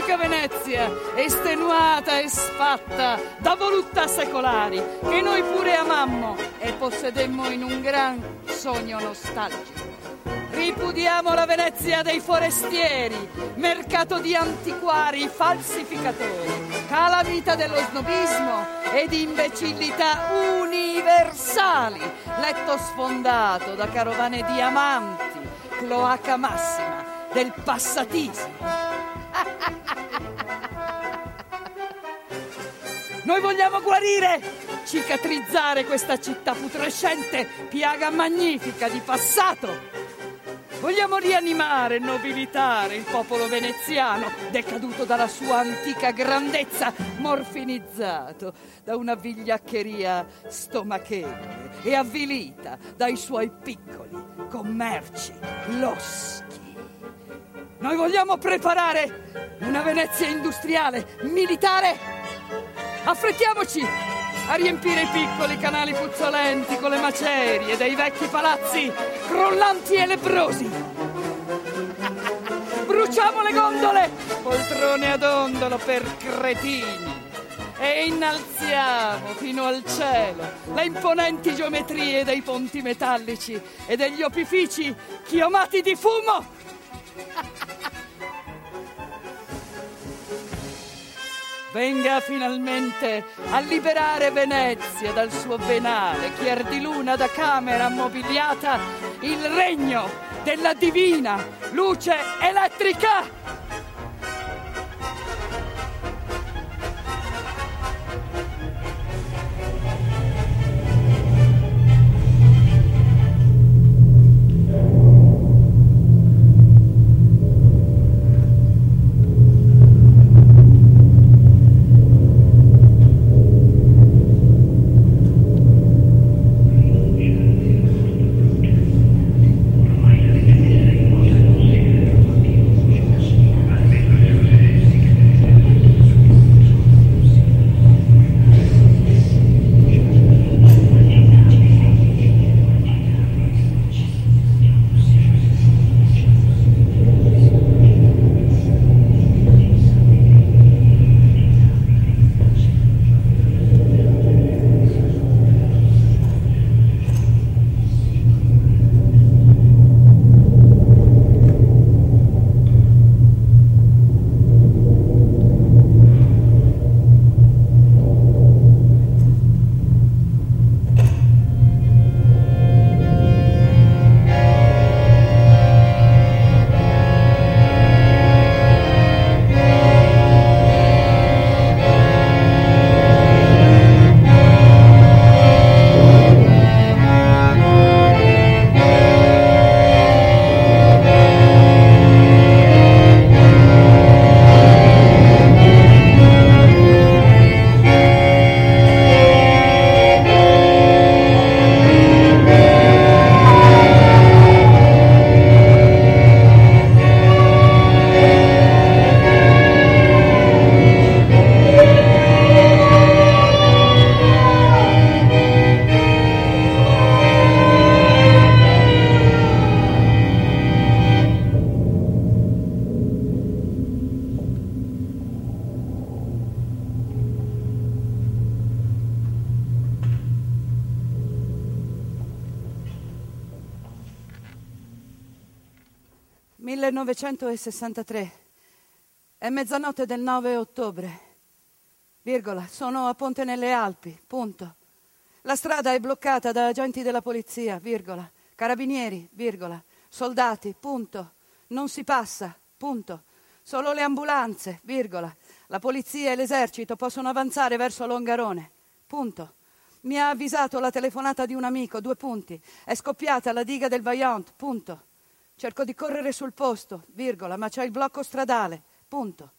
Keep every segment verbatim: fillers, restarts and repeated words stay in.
antica Venezia, estenuata e sfatta da voluttà secolari, che noi pure amammo e possedemmo in un gran sogno nostalgico. Ripudiamo la Venezia dei forestieri, mercato di antiquari falsificatori, calamita dello snobismo e di imbecillità universali, letto sfondato da carovane di amanti, cloaca massima del passatismo. Noi vogliamo guarire, cicatrizzare questa città putrescente, piaga magnifica di passato. Vogliamo rianimare e nobilitare il popolo veneziano, decaduto dalla sua antica grandezza, morfinizzato da una vigliaccheria stomachevole e avvilita dai suoi piccoli commerci loschi. Noi vogliamo preparare una Venezia industriale, militare. Affrettiamoci a riempire i piccoli canali puzzolenti con le macerie dei vecchi palazzi crollanti e lebbrosi. Bruciamo le gondole, poltrone ad ondolo per cretini, e innalziamo fino al cielo le imponenti geometrie dei ponti metallici e degli opifici chiamati di fumo. Venga finalmente a liberare Venezia dal suo venale chiar di luna da camera ammobiliata il regno della divina luce elettrica. millenovecentosessantatré. È mezzanotte del nove ottobre. Virgola, sono a Ponte nelle Alpi, punto. La strada è bloccata da agenti della polizia, virgola. Carabinieri, virgola. Soldati, punto. Non si passa, punto. Solo le ambulanze, virgola. La polizia e l'esercito possono avanzare verso Longarone, punto. Mi ha avvisato la telefonata di un amico, due punti. È scoppiata la diga del Vaillant, punto. Cerco di correre sul posto, virgola, ma c'è il blocco stradale, punto.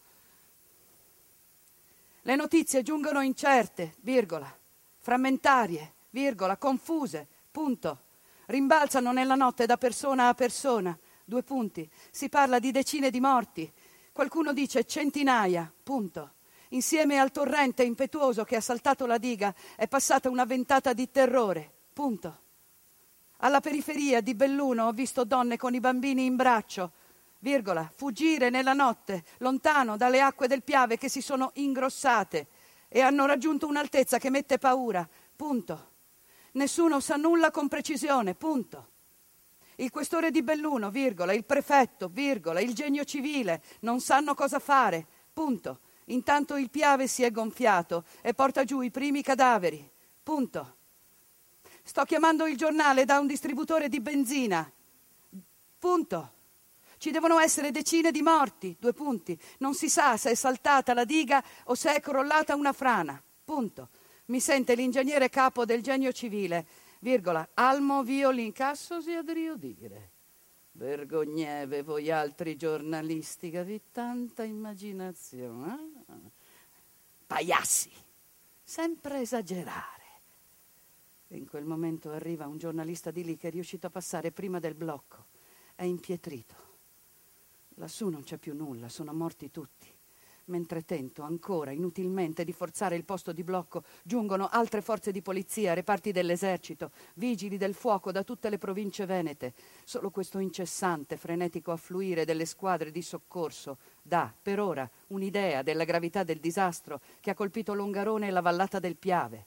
Le notizie giungono incerte, virgola, frammentarie, virgola, confuse, punto. Rimbalzano nella notte da persona a persona, due punti. Si parla di decine di morti, qualcuno dice centinaia, punto. Insieme al torrente impetuoso che ha saltato la diga è passata una ventata di terrore, punto. Alla periferia di Belluno ho visto donne con i bambini in braccio, virgola, fuggire nella notte, lontano dalle acque del Piave che si sono ingrossate e hanno raggiunto un'altezza che mette paura, punto. Nessuno sa nulla con precisione, punto. Il questore di Belluno, virgola, il prefetto, virgola, il genio civile non sanno cosa fare, punto. Intanto il Piave si è gonfiato e porta giù i primi cadaveri, punto. Sto chiamando il giornale da un distributore di benzina, punto. Ci devono essere decine di morti, due punti. Non si sa se è saltata la diga o se è crollata una frana, punto. Mi sente l'ingegnere capo del genio civile, virgola, almo vio l'incasso si adrio dire. Vergogneve voi altri giornalisti che avete tanta immaginazione. Eh? Pagliassi, sempre esagerare. E in quel momento arriva un giornalista di lì che è riuscito a passare prima del blocco. È impietrito. Lassù non c'è più nulla, sono morti tutti. Mentre tento ancora inutilmente di forzare il posto di blocco, giungono altre forze di polizia, reparti dell'esercito, vigili del fuoco da tutte le province venete. Solo questo incessante, frenetico affluire delle squadre di soccorso dà, per ora, un'idea della gravità del disastro che ha colpito Longarone e la vallata del Piave.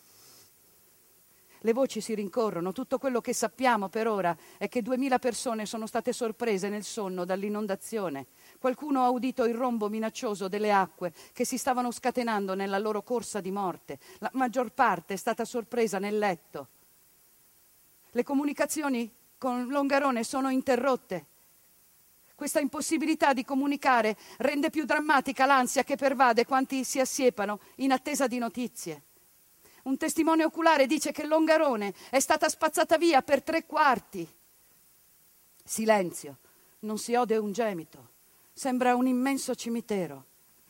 Le voci si rincorrono, tutto quello che sappiamo per ora è che duemila persone sono state sorprese nel sonno dall'inondazione. Qualcuno ha udito il rombo minaccioso delle acque che si stavano scatenando nella loro corsa di morte. La maggior parte è stata sorpresa nel letto. Le comunicazioni con Longarone sono interrotte. Questa impossibilità di comunicare rende più drammatica l'ansia che pervade quanti si assiepano in attesa di notizie. Un testimone oculare dice che Longarone è stata spazzata via per tre quarti. Silenzio, non si ode un gemito. Sembra un immenso cimitero.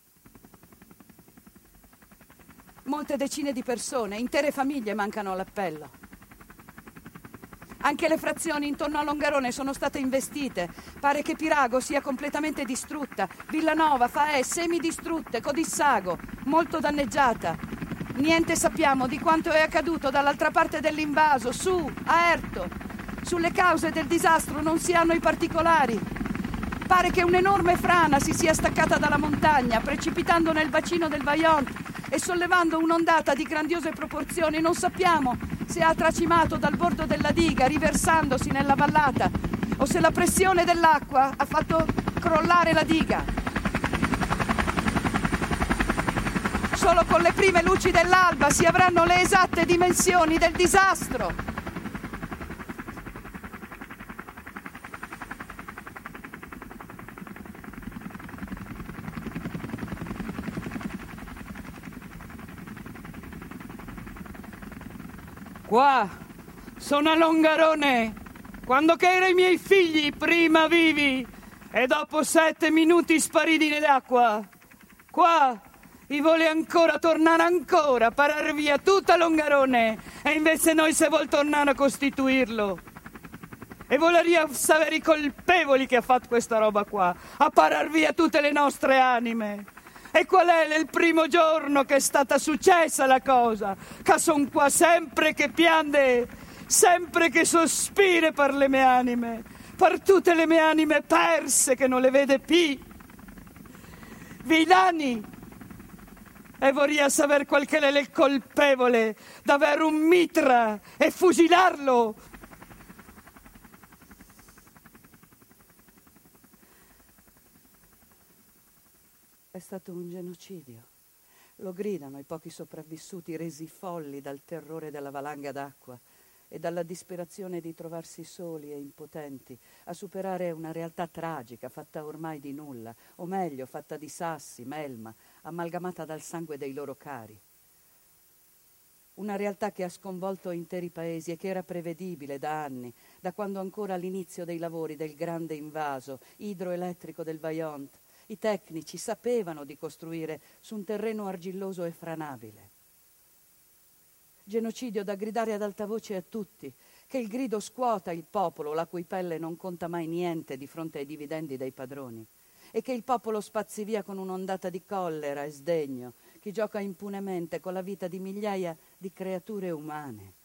Molte decine di persone, intere famiglie mancano all'appello. Anche le frazioni intorno a Longarone sono state investite. Pare che Pirago sia completamente distrutta. Villanova, Faè, semidistrutte, Codissago, molto danneggiata. Niente sappiamo di quanto è accaduto dall'altra parte dell'invaso, su, a Erto. Sulle cause del disastro non si hanno i particolari. Pare che un'enorme frana si sia staccata dalla montagna, precipitando nel bacino del Vajont e sollevando un'ondata di grandiose proporzioni. Non sappiamo se ha tracimato dal bordo della diga, riversandosi nella vallata, o se la pressione dell'acqua ha fatto crollare la diga. Solo con le prime luci dell'alba si avranno le esatte dimensioni del disastro. Qua sono a Longarone, quando che erano i miei figli prima vivi e dopo sette minuti spariti nell'acqua. Qua i vuole ancora tornare ancora, parar via tutta Longarone, e invece noi se vuol tornare a costituirlo. E voleria sapere i colpevoli che ha fatto questa roba qua, a parar via tutte le nostre anime. E qual è il primo giorno che è stata successa la cosa? Che son qua sempre che piande, sempre che sospire per le mie anime, per tutte le mie anime perse che non le vede più. Villani! E vorria saber qual che è il colpevole d'avere un mitra e fusilarlo. È stato un genocidio. Lo gridano i pochi sopravvissuti resi folli dal terrore della valanga d'acqua e dalla disperazione di trovarsi soli e impotenti a superare una realtà tragica fatta ormai di nulla, o meglio fatta di sassi, melma, amalgamata dal sangue dei loro cari. Una realtà che ha sconvolto interi paesi e che era prevedibile da anni, da quando ancora all'inizio dei lavori del grande invaso idroelettrico del Vajont i tecnici sapevano di costruire su un terreno argilloso e franabile. Genocidio da gridare ad alta voce a tutti, che il grido scuota il popolo, la cui pelle non conta mai niente di fronte ai dividendi dei padroni, e che il popolo spazzi via con un'ondata di collera e sdegno chi gioca impunemente con la vita di migliaia di creature umane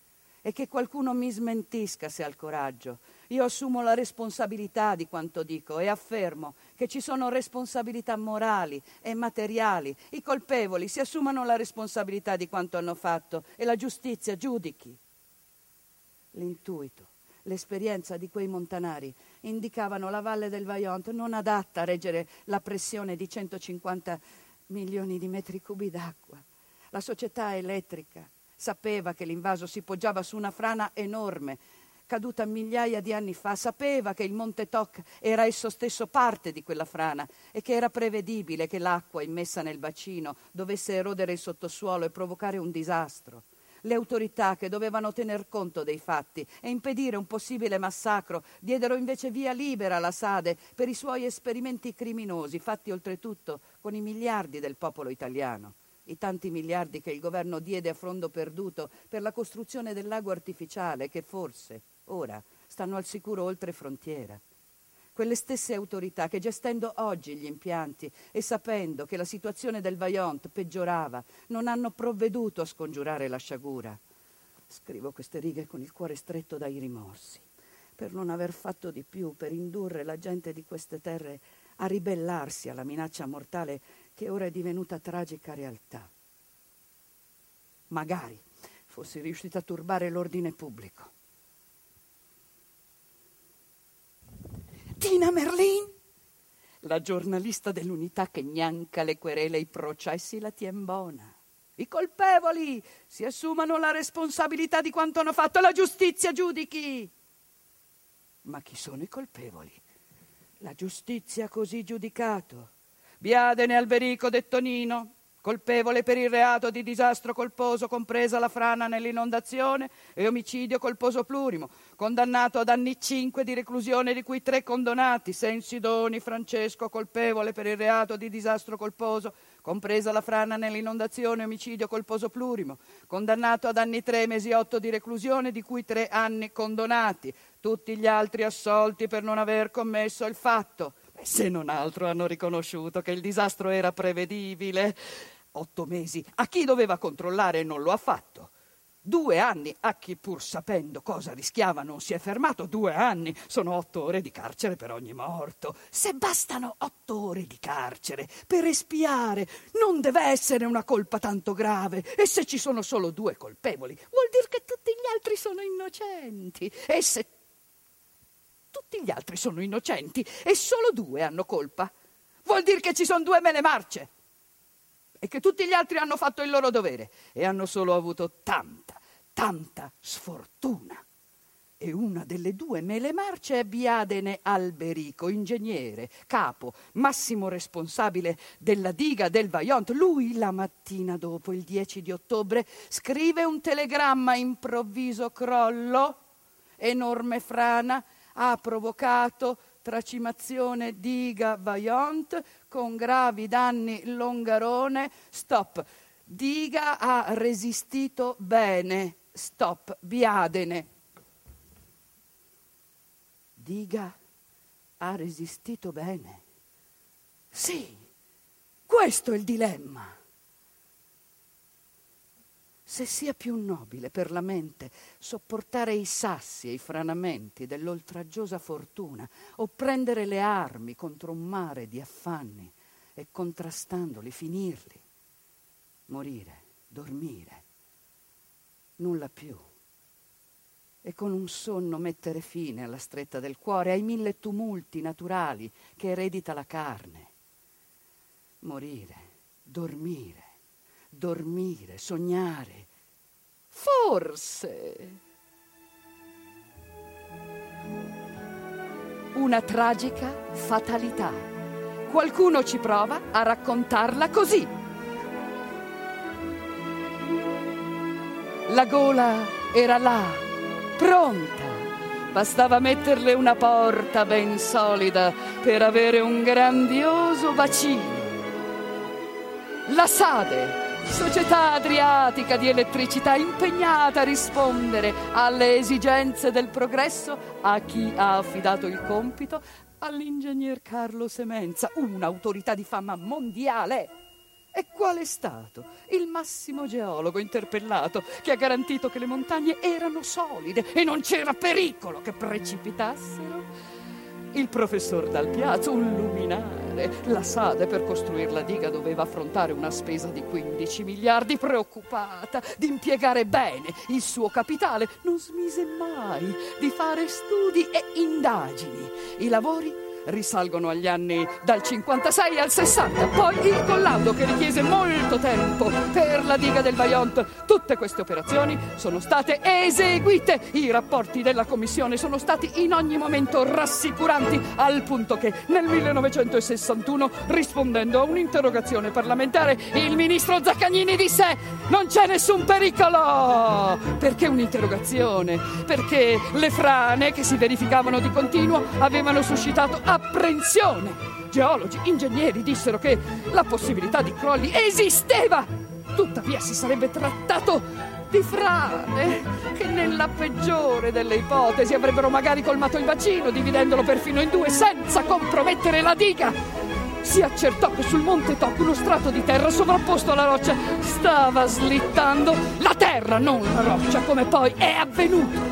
e che qualcuno mi smentisca se ha il coraggio. Io assumo la responsabilità di quanto dico e affermo che ci sono responsabilità morali e materiali. I colpevoli si assumano la responsabilità di quanto hanno fatto e la giustizia giudichi. L'intuito, l'esperienza di quei montanari indicavano la valle del Vajont non adatta a reggere la pressione di centocinquanta milioni di metri cubi d'acqua. La società elettrica sapeva che l'invaso si poggiava su una frana enorme, caduta migliaia di anni fa, sapeva che il Monte Toc era esso stesso parte di quella frana e che era prevedibile che l'acqua immessa nel bacino dovesse erodere il sottosuolo e provocare un disastro. Le autorità, che dovevano tener conto dei fatti e impedire un possibile massacro, diedero invece via libera alla SADE per i suoi esperimenti criminosi, fatti oltretutto con i miliardi del popolo italiano. I tanti miliardi che il governo diede a fondo perduto per la costruzione del lago artificiale che forse, ora, stanno al sicuro oltre frontiera. Quelle stesse autorità che, gestendo oggi gli impianti e sapendo che la situazione del Vajont peggiorava, non hanno provveduto a scongiurare la sciagura. Scrivo queste righe con il cuore stretto dai rimorsi, per non aver fatto di più per indurre la gente di queste terre a ribellarsi alla minaccia mortale che ora è divenuta tragica realtà. Magari fossi riuscita a turbare l'ordine pubblico. Tina Merlin, la giornalista dell'Unità che gnanca le querele e i processi, la tien buona. I colpevoli si assumano la responsabilità di quanto hanno fatto, la giustizia giudichi. Ma chi sono i colpevoli? La giustizia ha così giudicato. Biadene Alberico detto Nino, colpevole per il reato di disastro colposo, compresa la frana nell'inondazione, e omicidio colposo plurimo, condannato ad anni cinque di reclusione, di cui tre condonati. Sensidoni Francesco, colpevole per il reato di disastro colposo, compresa la frana nell'inondazione, omicidio colposo plurimo, condannato ad anni tre, mesi otto di reclusione, di cui tre anni condonati. Tutti gli altri assolti per non aver commesso il fatto. Se non altro hanno riconosciuto che il disastro era prevedibile. Otto mesi a chi doveva controllare e non lo ha fatto. Due anni a chi, pur sapendo cosa rischiava, non si è fermato. Due anni sono otto ore di carcere per ogni morto. Se bastano otto ore di carcere per espiare, non deve essere una colpa tanto grave. E se ci sono solo due colpevoli, vuol dire che tutti gli altri sono innocenti. E se tutti gli altri sono innocenti e solo due hanno colpa, vuol dire che ci sono due mele marce e che tutti gli altri hanno fatto il loro dovere e hanno solo avuto tanta, tanta sfortuna. E una delle due mele marce è Biadene Alberico, ingegnere, capo, massimo responsabile della diga del Vajont. Lui, la mattina dopo, il dieci di ottobre, scrive un telegramma: improvviso crollo, enorme frana, ha provocato tracimazione diga Vajont con gravi danni Longarone. Stop. Diga ha resistito bene. Stop. Biadene. Diga ha resistito bene. Sì, questo è il dilemma. Se sia più nobile per la mente sopportare i sassi e i franamenti dell'oltraggiosa fortuna o prendere le armi contro un mare di affanni e, contrastandoli, finirli, morire, dormire, nulla più, e con un sonno mettere fine alla stretta del cuore, ai mille tumulti naturali che eredita la carne, morire, dormire, dormire, sognare, forse una tragica fatalità. Qualcuno ci prova a raccontarla così. La gola era là, pronta. Bastava metterle una porta ben solida per avere un grandioso bacino. La SADE, Società Adriatica di Elettricità, impegnata a rispondere alle esigenze del progresso, a chi ha affidato il compito? All'ingegner Carlo Semenza, un'autorità di fama mondiale. E qual è stato il massimo geologo interpellato che ha garantito che le montagne erano solide e non c'era pericolo che precipitassero? Il professor Dal Piazzo, un luminare. La SADE per costruire la diga doveva affrontare una spesa di quindici miliardi, preoccupata di impiegare bene il suo capitale. Non smise mai di fare studi e indagini. I lavori risalgono agli anni dal cinquantasei al sessanta, poi il collaudo che richiese molto tempo per la diga del Vajont. Tutte queste operazioni sono state eseguite. I rapporti della commissione sono stati in ogni momento rassicuranti, al punto che nel millenovecentosessantuno, rispondendo a un'interrogazione parlamentare, il ministro Zaccagnini disse: non c'è nessun pericolo. Perché un'interrogazione? Perché le frane che si verificavano di continuo avevano suscitato apprensione. Geologi, ingegneri dissero che la possibilità di crolli esisteva. Tuttavia si sarebbe trattato di frane che nella peggiore delle ipotesi avrebbero magari colmato il bacino, dividendolo perfino in due senza compromettere la diga. Si accertò che sul monte Toc uno strato di terra sovrapposto alla roccia stava slittando. La terra, non la roccia, come poi è avvenuto.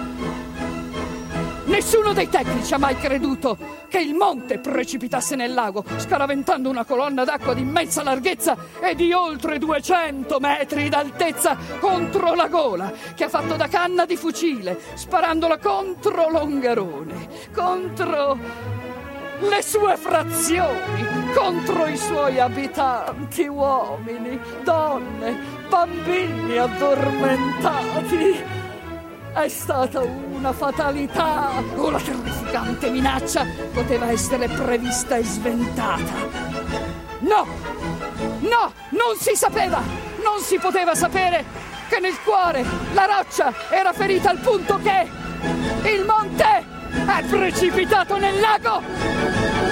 Nessuno dei tecnici ha mai creduto che il monte precipitasse nel lago, scaraventando una colonna d'acqua di immensa larghezza e di oltre duecento metri d'altezza contro la gola, che ha fatto da canna di fucile, sparandola contro Longarone, contro le sue frazioni, contro i suoi abitanti, uomini, donne, bambini addormentati. È stata una fatalità o la terrificante minaccia poteva essere prevista e sventata? No! No! Non si sapeva! Non si poteva sapere che nel cuore la roccia era ferita al punto che il monte è precipitato nel lago!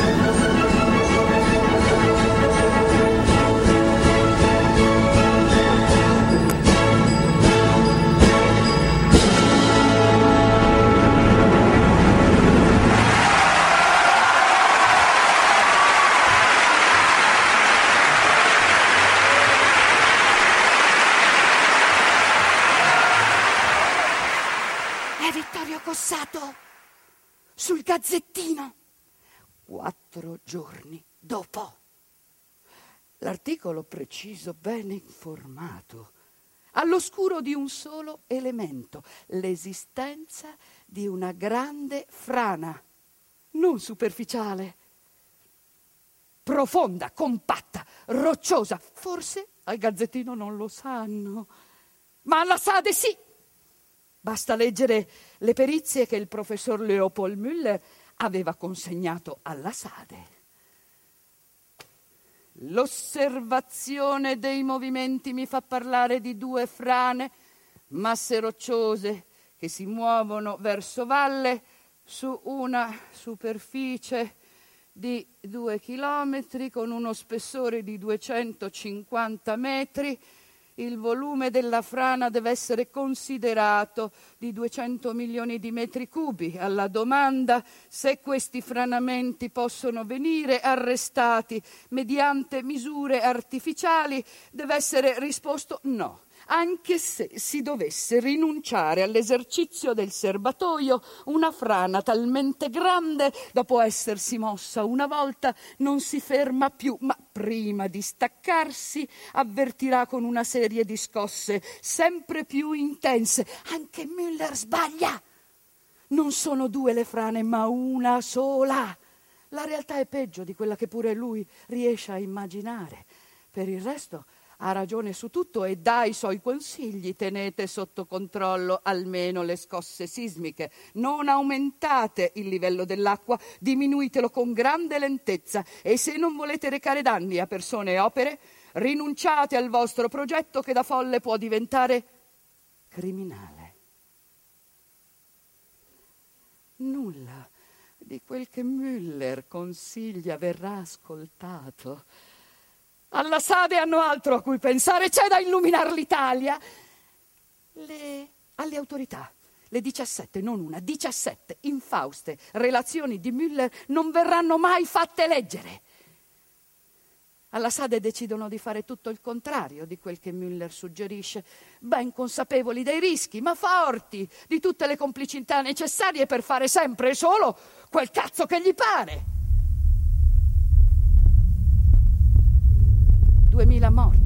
Cossato sul Gazzettino quattro giorni dopo. L'articolo preciso, ben informato, all'oscuro di un solo elemento: l'esistenza di una grande frana, non superficiale, profonda, compatta, rocciosa. Forse al Gazzettino non lo sanno, ma alla SADE sì. Basta leggere le perizie che il professor Leopold Müller aveva consegnato alla SADE. L'osservazione dei movimenti mi fa parlare di due frane, masse rocciose che si muovono verso valle su una superficie di due chilometri con uno spessore di duecentocinquanta metri. Il volume della frana deve essere considerato di duecento milioni di metri cubi. Alla domanda se questi franamenti possono venire arrestati mediante misure artificiali deve essere risposto no, anche se si dovesse rinunciare all'esercizio del serbatoio. Una frana talmente grande, dopo essersi mossa una volta, non si ferma più, ma prima di staccarsi avvertirà con una serie di scosse sempre più intense. Anche Müller sbaglia. Non sono due le frane, ma una sola. La realtà è peggio di quella che pure lui riesce a immaginare. Per il resto ha ragione su tutto e dà i suoi consigli: tenete sotto controllo almeno le scosse sismiche, non aumentate il livello dell'acqua, diminuitelo con grande lentezza, e se non volete recare danni a persone e opere, rinunciate al vostro progetto che da folle può diventare criminale. Nulla di quel che Müller consiglia verrà ascoltato. Alla SADE hanno altro a cui pensare. C'è da illuminare l'Italia. Le, alle autorità, le diciassette, non una, diciassette infauste relazioni di Müller non verranno mai fatte leggere. Alla SADE decidono di fare tutto il contrario di quel che Müller suggerisce, ben consapevoli dei rischi, ma forti di tutte le complicità necessarie per fare sempre e solo quel cazzo che gli pare. Duemila morti.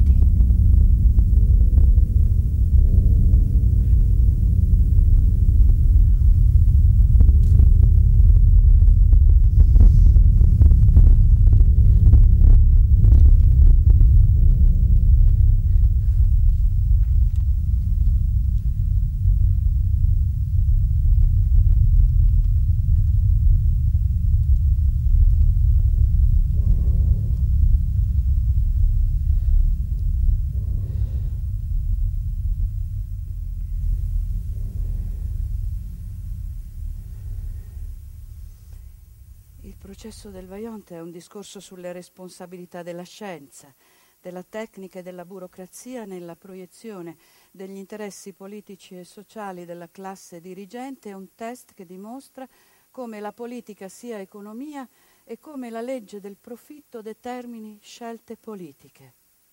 Il processo del Vajont è un discorso sulle responsabilità della scienza, della tecnica e della burocrazia nella proiezione degli interessi politici e sociali della classe dirigente. È un test che dimostra come la politica sia economia e come la legge del profitto determini scelte politiche.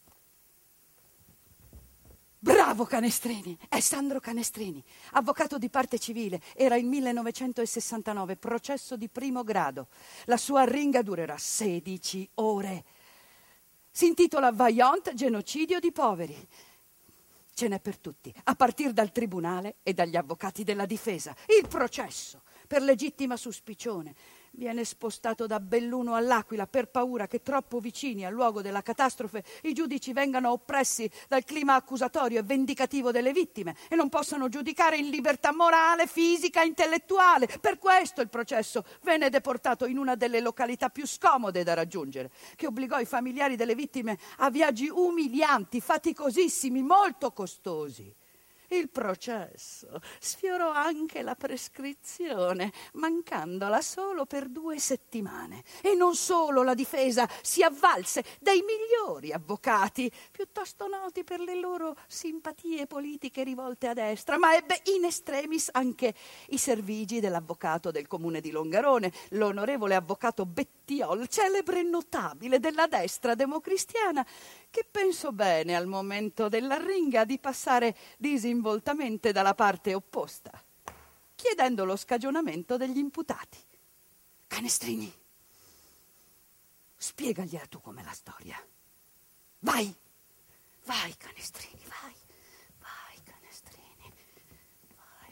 Bravo Canestrini, è Sandro Canestrini, avvocato di parte civile, era il millenovecentosessantanove, processo di primo grado. La sua arringa durerà sedici ore. Si intitola Vajont, genocidio di poveri. Ce n'è per tutti, a partire dal tribunale e dagli avvocati della difesa. Il processo, per legittima suspicione, viene spostato da Belluno all'Aquila per paura che troppo vicini al luogo della catastrofe i giudici vengano oppressi dal clima accusatorio e vendicativo delle vittime e non possano giudicare in libertà morale, fisica e intellettuale. Per questo il processo venne deportato in una delle località più scomode da raggiungere, che obbligò i familiari delle vittime a viaggi umilianti, faticosissimi, molto costosi. Il processo sfiorò anche la prescrizione, mancandola solo per due settimane. E non solo, la difesa si avvalse dei migliori avvocati, piuttosto noti per le loro simpatie politiche rivolte a destra, ma ebbe in extremis anche i servigi dell'avvocato del comune di Longarone, l'onorevole avvocato Bettiol, celebre notabile della destra democristiana, che pensò bene al momento dell'arringa di passare disinvoltamente dalla parte opposta, chiedendo lo scagionamento degli imputati. Canestrini, spiegagliela tu com'è la storia. Vai, vai Canestrini, vai, vai Canestrini, vai.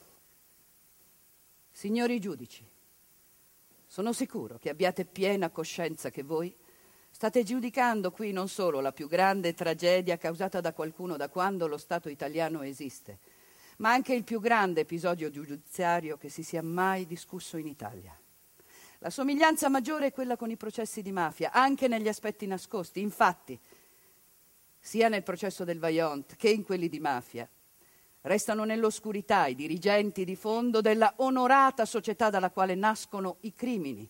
Signori giudici, sono sicuro che abbiate piena coscienza che voi state giudicando qui non solo la più grande tragedia causata da qualcuno da quando lo Stato italiano esiste, ma anche il più grande episodio giudiziario che si sia mai discusso in Italia. La somiglianza maggiore è quella con i processi di mafia, anche negli aspetti nascosti. Infatti, sia nel processo del Vajont che in quelli di mafia, restano nell'oscurità i dirigenti di fondo della onorata società dalla quale nascono i crimini.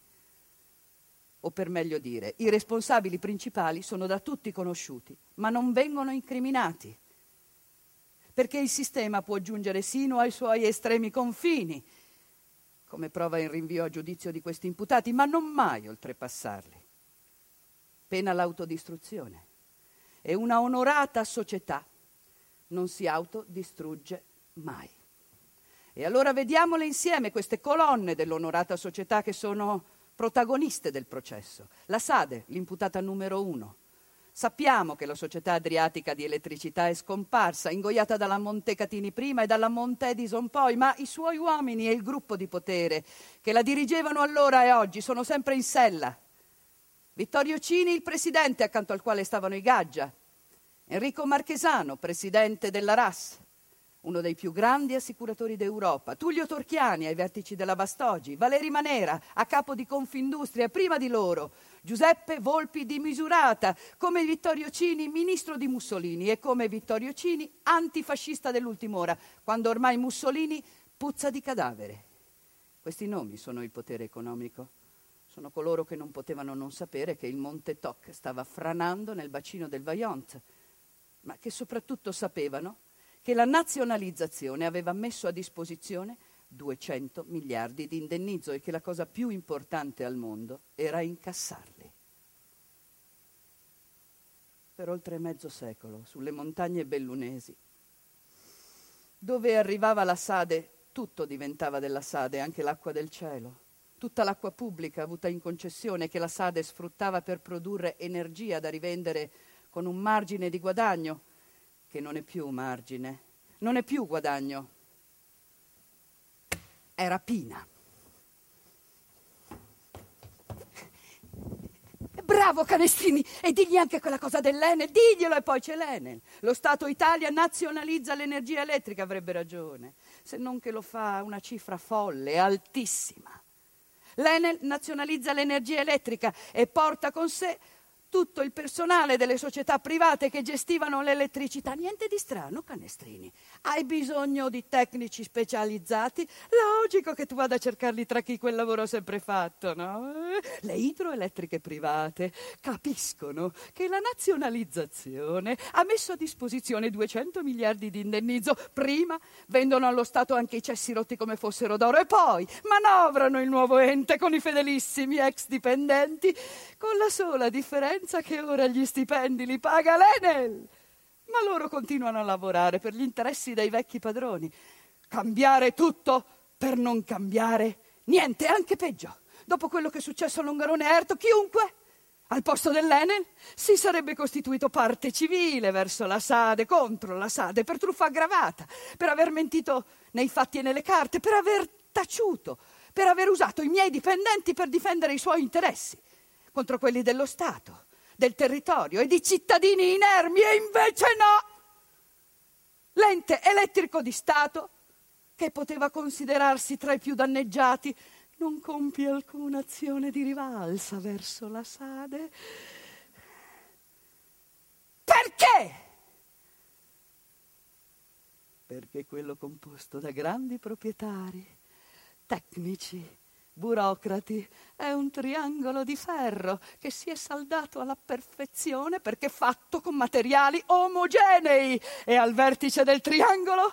O per meglio dire, i responsabili principali sono da tutti conosciuti, ma non vengono incriminati, perché il sistema può giungere sino ai suoi estremi confini, come prova il rinvio a giudizio di questi imputati, ma non mai oltrepassarli. Pena l'autodistruzione. E una onorata società non si autodistrugge mai. E allora vediamole insieme queste colonne dell'onorata società che sono protagoniste del processo. La SADE, l'imputata numero uno. Sappiamo che la società adriatica di elettricità è scomparsa, ingoiata dalla Montecatini prima e dalla Montedison poi, ma i suoi uomini e il gruppo di potere che la dirigevano allora e oggi sono sempre in sella. Vittorio Cini, il presidente accanto al quale stavano i Gaggia. Enrico Marchesano, presidente della R A S, uno dei più grandi assicuratori d'Europa, Tullio Torchiani ai vertici della Bastogi, Valeri Manera a capo di Confindustria e prima di loro Giuseppe Volpi di Misurata, come Vittorio Cini ministro di Mussolini e come Vittorio Cini antifascista dell'ultima ora, quando ormai Mussolini puzza di cadavere. Questi nomi sono il potere economico, sono coloro che non potevano non sapere che il Monte Toc stava franando nel bacino del Vajont, ma che soprattutto sapevano che la nazionalizzazione aveva messo a disposizione duecento miliardi di indennizzo e che la cosa più importante al mondo era incassarli. per oltre mezzo secolo, sulle montagne bellunesi. Dove arrivava la Sade, tutto diventava della Sade, anche l'acqua del cielo. Tutta l'acqua pubblica avuta in concessione che la Sade sfruttava per produrre energia da rivendere con un margine di guadagno, che non è più margine, non è più guadagno, è rapina. Bravo Canestrini, e digli anche quella cosa dell'Enel, diglielo, e poi c'è l'Enel. Lo Stato Italia nazionalizza l'energia elettrica, avrebbe ragione, se non che lo fa a una cifra folle, altissima. L'Enel nazionalizza l'energia elettrica e porta con sé tutto il personale delle società private che gestivano l'elettricità. Niente di strano, Canestrini. Hai bisogno di tecnici specializzati? Logico che tu vada a cercarli tra chi quel lavoro ha sempre fatto, no? Le idroelettriche private capiscono che la nazionalizzazione ha messo a disposizione duecento miliardi di indennizzo. Prima vendono allo Stato anche i cessi rotti come fossero d'oro e poi manovrano il nuovo ente con i fedelissimi ex dipendenti, con la sola differenza che ora gli stipendi li paga l'Enel, ma loro continuano a lavorare per gli interessi dei vecchi padroni. Cambiare tutto per non cambiare niente, anche peggio. Dopo quello che è successo a Longarone e Erto, chiunque al posto dell'Enel si sarebbe costituito parte civile verso la Sade, contro la Sade, per truffa aggravata, per aver mentito nei fatti e nelle carte, per aver taciuto, per aver usato i miei dipendenti per difendere i suoi interessi contro quelli dello Stato, del territorio e di cittadini inermi, e invece no! L'ente elettrico di Stato, che poteva considerarsi tra i più danneggiati, non compie alcuna azione di rivalsa verso la Sade. Perché? Perché quello composto da grandi proprietari, tecnici, burocrati, è un triangolo di ferro che si è saldato alla perfezione perché fatto con materiali omogenei, e al vertice del triangolo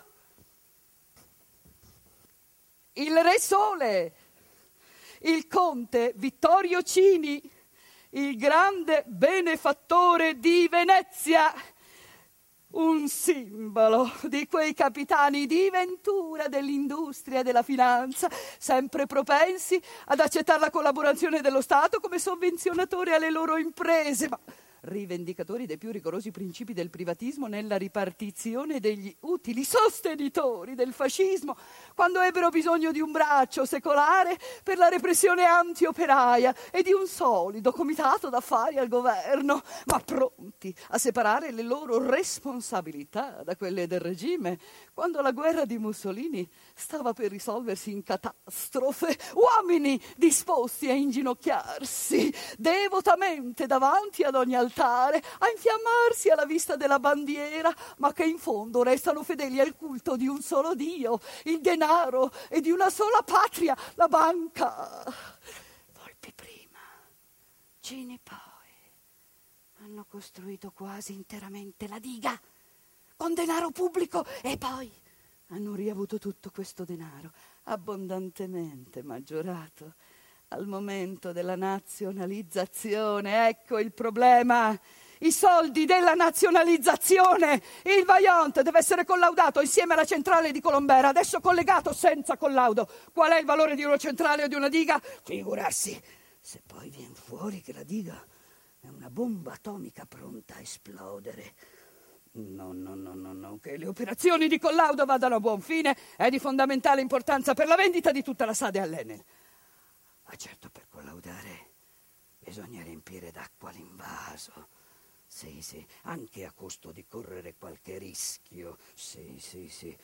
il Re Sole, il conte Vittorio Cini, il grande benefattore di Venezia, un simbolo di quei capitani di ventura dell'industria e della finanza, sempre propensi ad accettare la collaborazione dello Stato come sovvenzionatore alle loro imprese, ma rivendicatori dei più rigorosi principi del privatismo nella ripartizione degli utili, sostenitori del fascismo, quando ebbero bisogno di un braccio secolare per la repressione antioperaia e di un solido comitato d'affari al governo, ma pronti a separare le loro responsabilità da quelle del regime, quando la guerra di Mussolini stava per risolversi in catastrofe, uomini disposti a inginocchiarsi devotamente davanti ad ogni altare, a infiammarsi alla vista della bandiera, ma che in fondo restano fedeli al culto di un solo Dio, il denaro, e di una sola patria, la banca. Volpi prima, Cini poi hanno costruito quasi interamente la diga con denaro pubblico, e poi hanno riavuto tutto questo denaro abbondantemente maggiorato al momento della nazionalizzazione. Ecco il problema: i soldi della nazionalizzazione. Il Vaillant deve essere collaudato insieme alla centrale di Colombera, adesso collegato senza collaudo. Qual è il valore di una centrale o di una diga? Figurarsi se poi viene fuori che la diga è una bomba atomica pronta a esplodere. No, no, no, no, no, che le operazioni di collaudo vadano a buon fine è di fondamentale importanza per la vendita di tutta la Sade all'Enel. Ma certo, per collaudare bisogna riempire d'acqua l'invaso. Sì, sì, anche a costo di correre qualche rischio. Sì, sì, sì.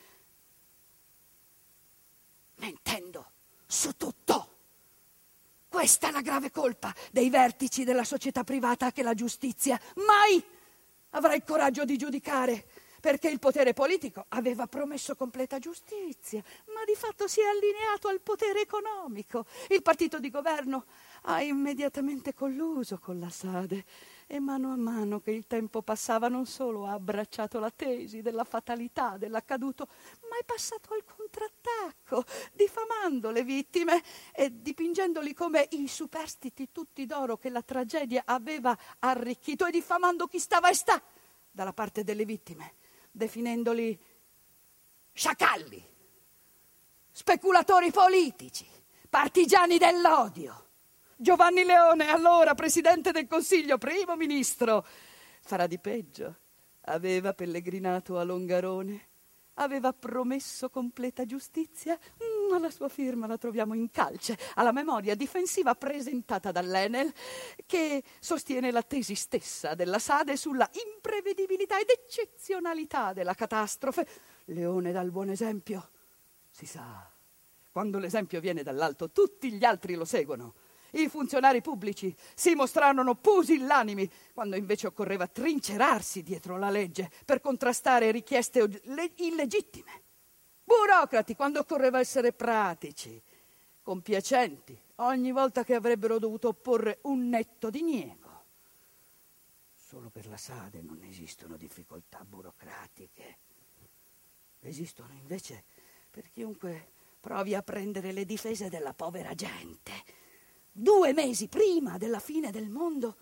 Mentendo su tutto. Questa è la grave colpa dei vertici della società privata che la giustizia mai avrà il coraggio di giudicare, perché il potere politico aveva promesso completa giustizia, ma di fatto si è allineato al potere economico. Il partito di governo ha immediatamente colluso con la Sade E mano a mano che il tempo passava non solo ha abbracciato la tesi della fatalità dell'accaduto, ma è passato al contrattacco, diffamando le vittime e dipingendoli come i superstiti tutti d'oro che la tragedia aveva arricchito, e diffamando chi stava e sta dalla parte delle vittime, definendoli sciacalli, speculatori politici, partigiani dell'odio. Giovanni Leone, allora presidente del Consiglio, primo ministro, farà di peggio. Aveva pellegrinato a Longarone, aveva promesso completa giustizia, ma la sua firma la troviamo in calce alla memoria difensiva presentata dall'Enel, che sostiene la tesi stessa della SADE sulla imprevedibilità ed eccezionalità della catastrofe. Leone dà il buon esempio. Si sa, quando l'esempio viene dall'alto, tutti gli altri lo seguono. I funzionari pubblici si mostrarono pusillanimi quando invece occorreva trincerarsi dietro la legge per contrastare richieste illegittime. Burocrati quando occorreva essere pratici, compiacenti ogni volta che avrebbero dovuto opporre un netto diniego. Solo per la SADE non esistono difficoltà burocratiche. Esistono invece per chiunque provi a prendere le difese della povera gente. Due mesi prima della fine del mondo,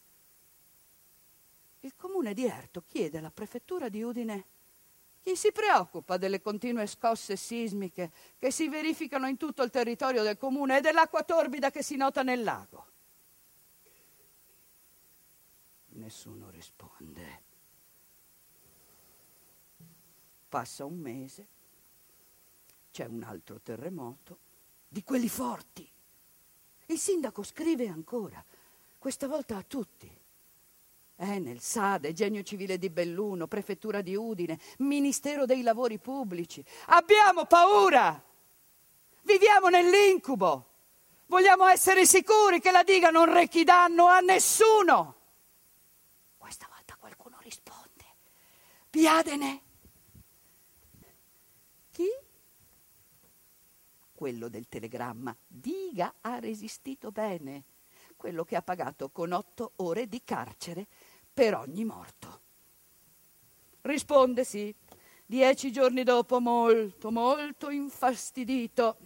il comune di Erto chiede alla prefettura di Udine chi si preoccupa delle continue scosse sismiche che si verificano in tutto il territorio del comune e dell'acqua torbida che si nota nel lago. Nessuno risponde. Passa un mese, c'è un altro terremoto, di quelli forti. Il sindaco scrive ancora, questa volta a tutti. Enel, SADE, Genio Civile di Belluno, Prefettura di Udine, Ministero dei Lavori Pubblici. Abbiamo paura! Viviamo nell'incubo! Vogliamo essere sicuri che la diga non rechi danno a nessuno! Questa volta qualcuno risponde. Piadene! Chi? Quello del telegramma. Diga ha resistito bene. Quello che ha pagato con otto ore di carcere per ogni morto. Risponde sì, dieci giorni dopo, molto, molto infastidito.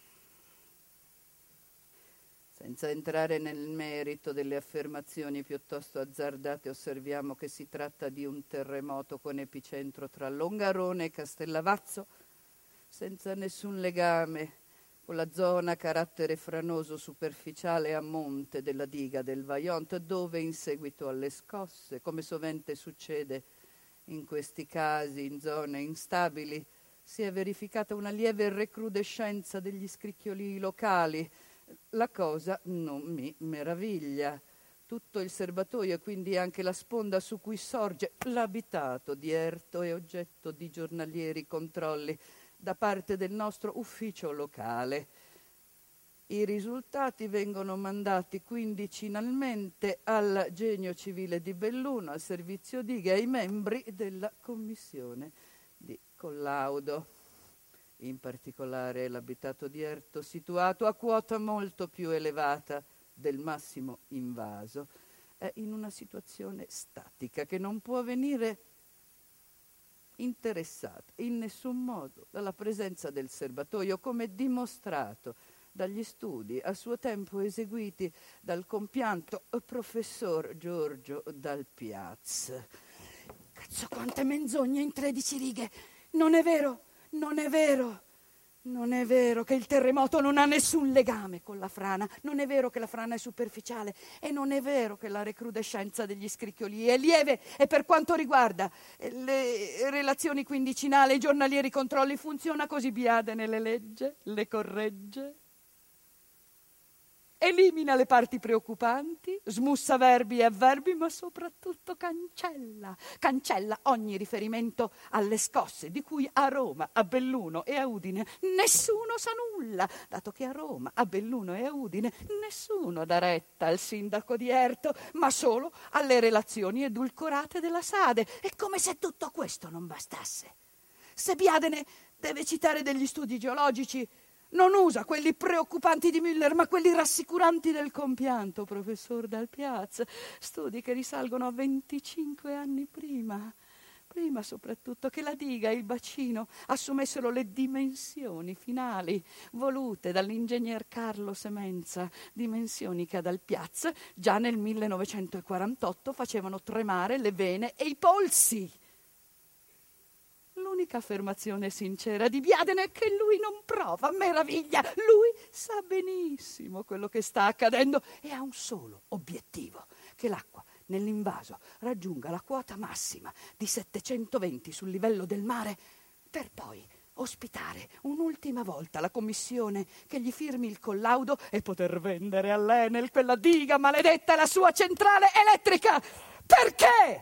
Senza entrare nel merito delle affermazioni piuttosto azzardate, osserviamo che si tratta di un terremoto con epicentro tra Longarone e Castellavazzo, senza nessun legame con la zona a carattere franoso superficiale a monte della diga del Vajont, dove in seguito alle scosse, come sovente succede in questi casi in zone instabili, si è verificata una lieve recrudescenza degli scricchiolii locali. La cosa non mi meraviglia. Tutto il serbatoio e quindi anche la sponda su cui sorge l'abitato di Erto è oggetto di giornalieri controlli da parte del nostro ufficio locale. I risultati vengono mandati quindicinalmente al Genio Civile di Belluno, al servizio dighe e ai membri della commissione di collaudo. In particolare l'abitato di Erto, situato a quota molto più elevata del massimo invaso, è in una situazione statica che non può venire interessata in nessun modo dalla presenza del serbatoio, come dimostrato dagli studi a suo tempo eseguiti dal compianto professor Giorgio Dal Piaz. Cazzo, quante menzogne in tredici righe! Non è vero, non è vero, non è vero che il terremoto non ha nessun legame con la frana, non è vero che la frana è superficiale e non è vero che la recrudescenza degli scricchiolii è lieve, e per quanto riguarda le relazioni quindicinali e i giornalieri controlli funziona così. Biadene le legge, le corregge, elimina le parti preoccupanti, smussa verbi e avverbi, ma soprattutto cancella, cancella ogni riferimento alle scosse, di cui a Roma, a Belluno e a Udine nessuno sa nulla, dato che a Roma, a Belluno e a Udine nessuno dà retta al sindaco di Erto, ma solo alle relazioni edulcorate della SADE. È come se tutto questo non bastasse. Se Biadene deve citare degli studi geologici, Non usa quelli preoccupanti di Müller, ma quelli rassicuranti del compianto, professor Dal Piaz. Studi che risalgono a venticinque anni prima. Prima soprattutto che la diga e il bacino assumessero le dimensioni finali volute dall'ingegner Carlo Semenza, dimensioni che a Dal Piaz già nel millenovecentoquarantotto facevano tremare le vene e i polsi. L'unica affermazione sincera di Biadene è che lui non prova meraviglia, lui sa benissimo quello che sta accadendo e ha un solo obiettivo, che l'acqua nell'invaso raggiunga la quota massima di settecentoventi sul livello del mare per poi ospitare un'ultima volta la commissione che gli firmi il collaudo e poter vendere all'Enel quella diga maledetta e la sua centrale elettrica. Perché?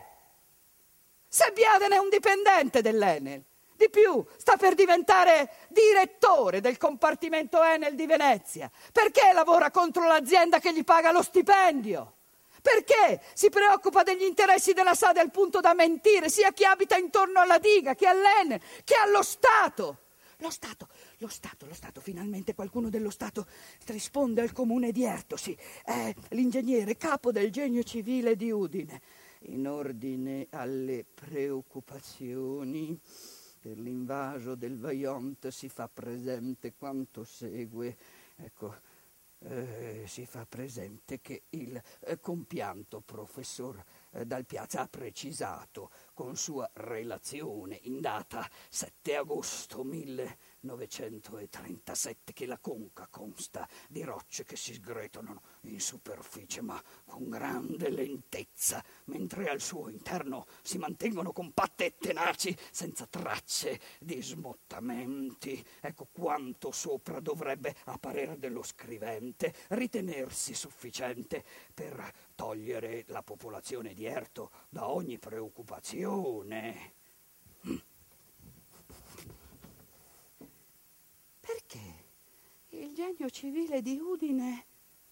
Se Biadene è un dipendente dell'Enel, di più, sta per diventare direttore del compartimento Enel di Venezia. Perché lavora contro l'azienda che gli paga lo stipendio? Perché si preoccupa degli interessi della SADE al punto da mentire sia a chi abita intorno alla diga, che all'Enel, che allo Stato? Lo Stato, lo Stato, lo Stato, finalmente qualcuno dello Stato risponde al comune di Ertosi. È l'ingegnere capo del Genio Civile di Udine. In ordine alle preoccupazioni per l'invaso del Vajont si fa presente quanto segue. Ecco, eh, si fa presente che il eh, compianto professor eh, Dal Piazza ha precisato con sua relazione in data sette agosto millenovecentotrentasette che la conca consta di rocce che si sgretolano in superficie ma con grande lentezza, mentre al suo interno si mantengono compatte e tenaci senza tracce di smottamenti. Ecco quanto sopra dovrebbe, a parere dello scrivente, ritenersi sufficiente per togliere la popolazione di Erto da ogni preoccupazione. Perché il Genio Civile di Udine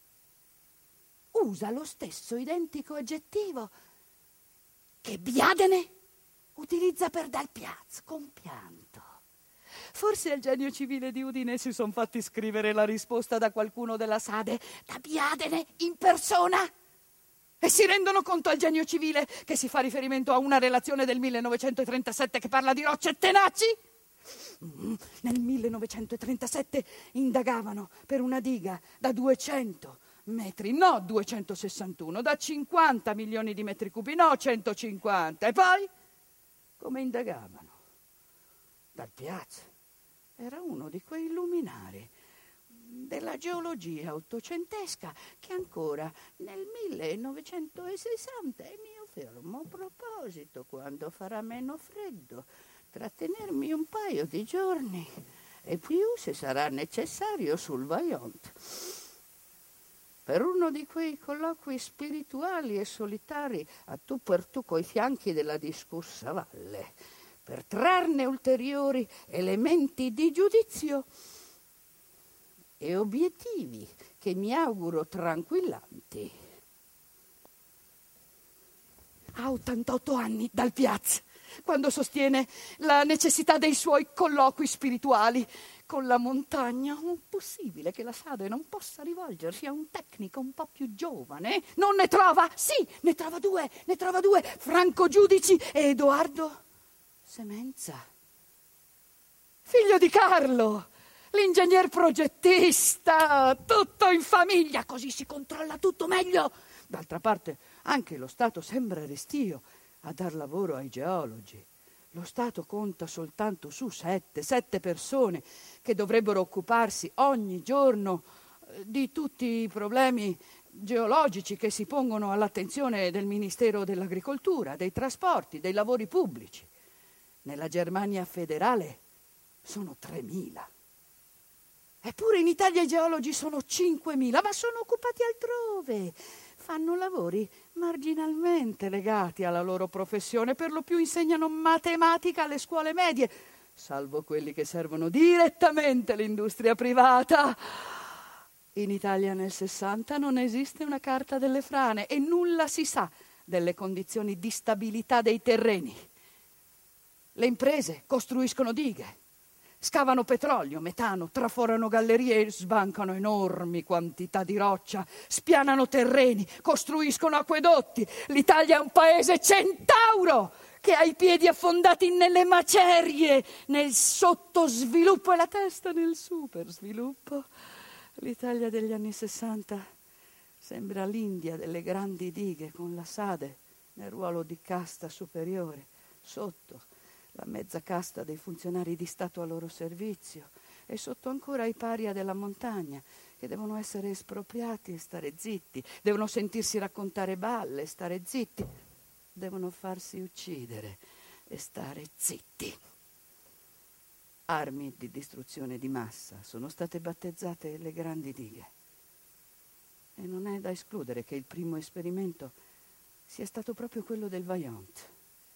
usa lo stesso identico aggettivo che Biadene utilizza per Dal Piaz, compianto. Forse al Genio Civile di Udine si sono fatti scrivere la risposta da qualcuno della SADE, da Biadene in persona? E si rendono conto al Genio Civile che si fa riferimento a una relazione del millenovecentotrentasette che parla di rocce tenaci? Mm, nel millenovecentotrentasette indagavano per una diga da duecento metri, no duecentosessantuno, da cinquanta milioni di metri cubi, no centocinquanta. E poi, come indagavano? Dal Piazza era uno di quei luminari della geologia ottocentesca che ancora nel millenovecentosessanta è mio fermo proposito, quando farà meno freddo, trattenermi un paio di giorni e più se sarà necessario sul Vajont, per uno di quei colloqui spirituali e solitari a tu per tu coi fianchi della discussa valle, per trarne ulteriori elementi di giudizio e obiettivi che mi auguro tranquillanti. Ha ottantotto anni Dal Piaz, quando sostiene la necessità dei suoi colloqui spirituali con la montagna. Possibile che la SADE non possa rivolgersi a un tecnico un po' più giovane? Non ne trova? Sì, ne trova due, ne trova due, Franco Giudici e Edoardo Semenza, figlio di Carlo, l'ingegner progettista, tutto in famiglia, così si controlla tutto meglio. D'altra parte anche lo Stato sembra restio a dar lavoro ai geologi. Lo Stato conta soltanto su sette, sette persone che dovrebbero occuparsi ogni giorno di tutti i problemi geologici che si pongono all'attenzione del Ministero dell'Agricoltura, dei trasporti, dei lavori pubblici. Nella Germania federale sono tremila. Eppure in Italia i geologi sono cinquemila, ma sono occupati altrove. Fanno lavori marginalmente legati alla loro professione, per lo più insegnano matematica alle scuole medie, salvo quelli che servono direttamente l'industria privata. In Italia nel sessanta non esiste una carta delle frane e nulla si sa delle condizioni di stabilità dei terreni. Le imprese costruiscono dighe, Scavano petrolio, metano, traforano gallerie e sbancano enormi quantità di roccia, spianano terreni, costruiscono acquedotti. L'Italia è un paese centauro che ha i piedi affondati nelle macerie, nel sottosviluppo e la testa nel supersviluppo. L'Italia degli anni sessanta sembra l'India delle grandi dighe, con la Sade nel ruolo di casta superiore, sotto la mezza casta dei funzionari di Stato a loro servizio e sotto ancora i paria della montagna, che devono essere espropriati e stare zitti, devono sentirsi raccontare balle e stare zitti, devono farsi uccidere e stare zitti. Armi di distruzione di massa sono state battezzate le grandi dighe. E non è da escludere che il primo esperimento sia stato proprio quello del Vaillant.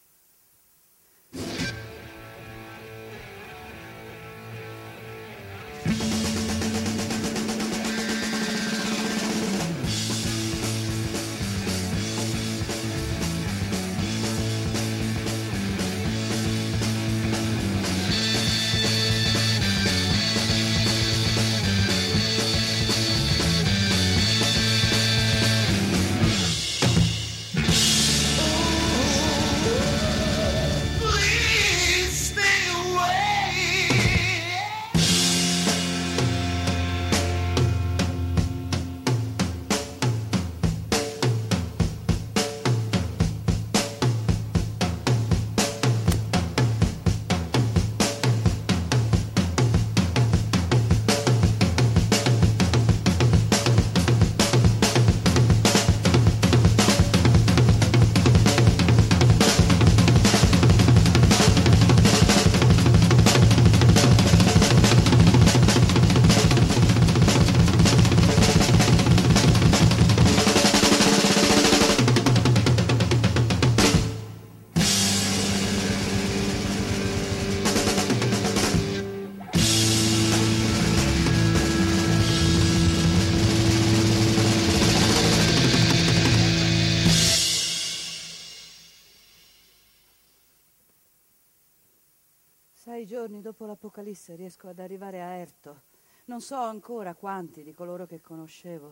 Sei giorni dopo l'Apocalisse riesco ad arrivare a Erto. Non so ancora quanti di coloro che conoscevo,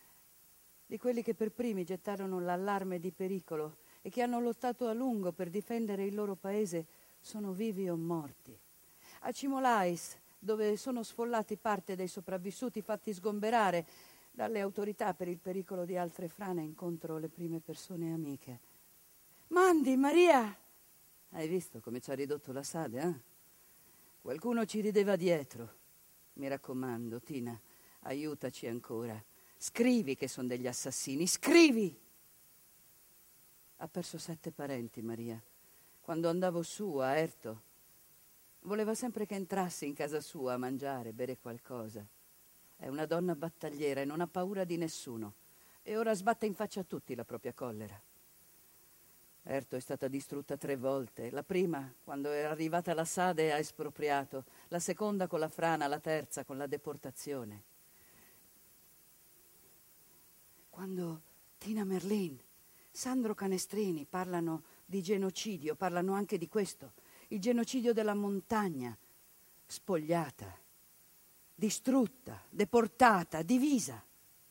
di quelli che per primi gettarono l'allarme di pericolo e che hanno lottato a lungo per difendere il loro paese, sono vivi o morti. A Cimolais, dove sono sfollati parte dei sopravvissuti fatti sgomberare dalle autorità per il pericolo di altre frane, incontro le prime persone amiche. Mandi, Maria! Hai visto come ci ha ridotto la Sade, eh? Qualcuno ci rideva dietro. Mi raccomando, Tina, aiutaci ancora. Scrivi che sono degli assassini, scrivi! Ha perso sette parenti, Maria. Quando andavo su a Erto, voleva sempre che entrassi in casa sua a mangiare, bere qualcosa. È una donna battagliera e non ha paura di nessuno. E ora sbatte in faccia a tutti la propria collera. Erto è stata distrutta tre volte. La prima, quando è arrivata la Sade, ha espropriato. La seconda con la frana, la terza con la deportazione. Quando Tina Merlin, Sandro Canestrini parlano di genocidio, parlano anche di questo. Il genocidio della montagna, spogliata, distrutta, deportata, divisa.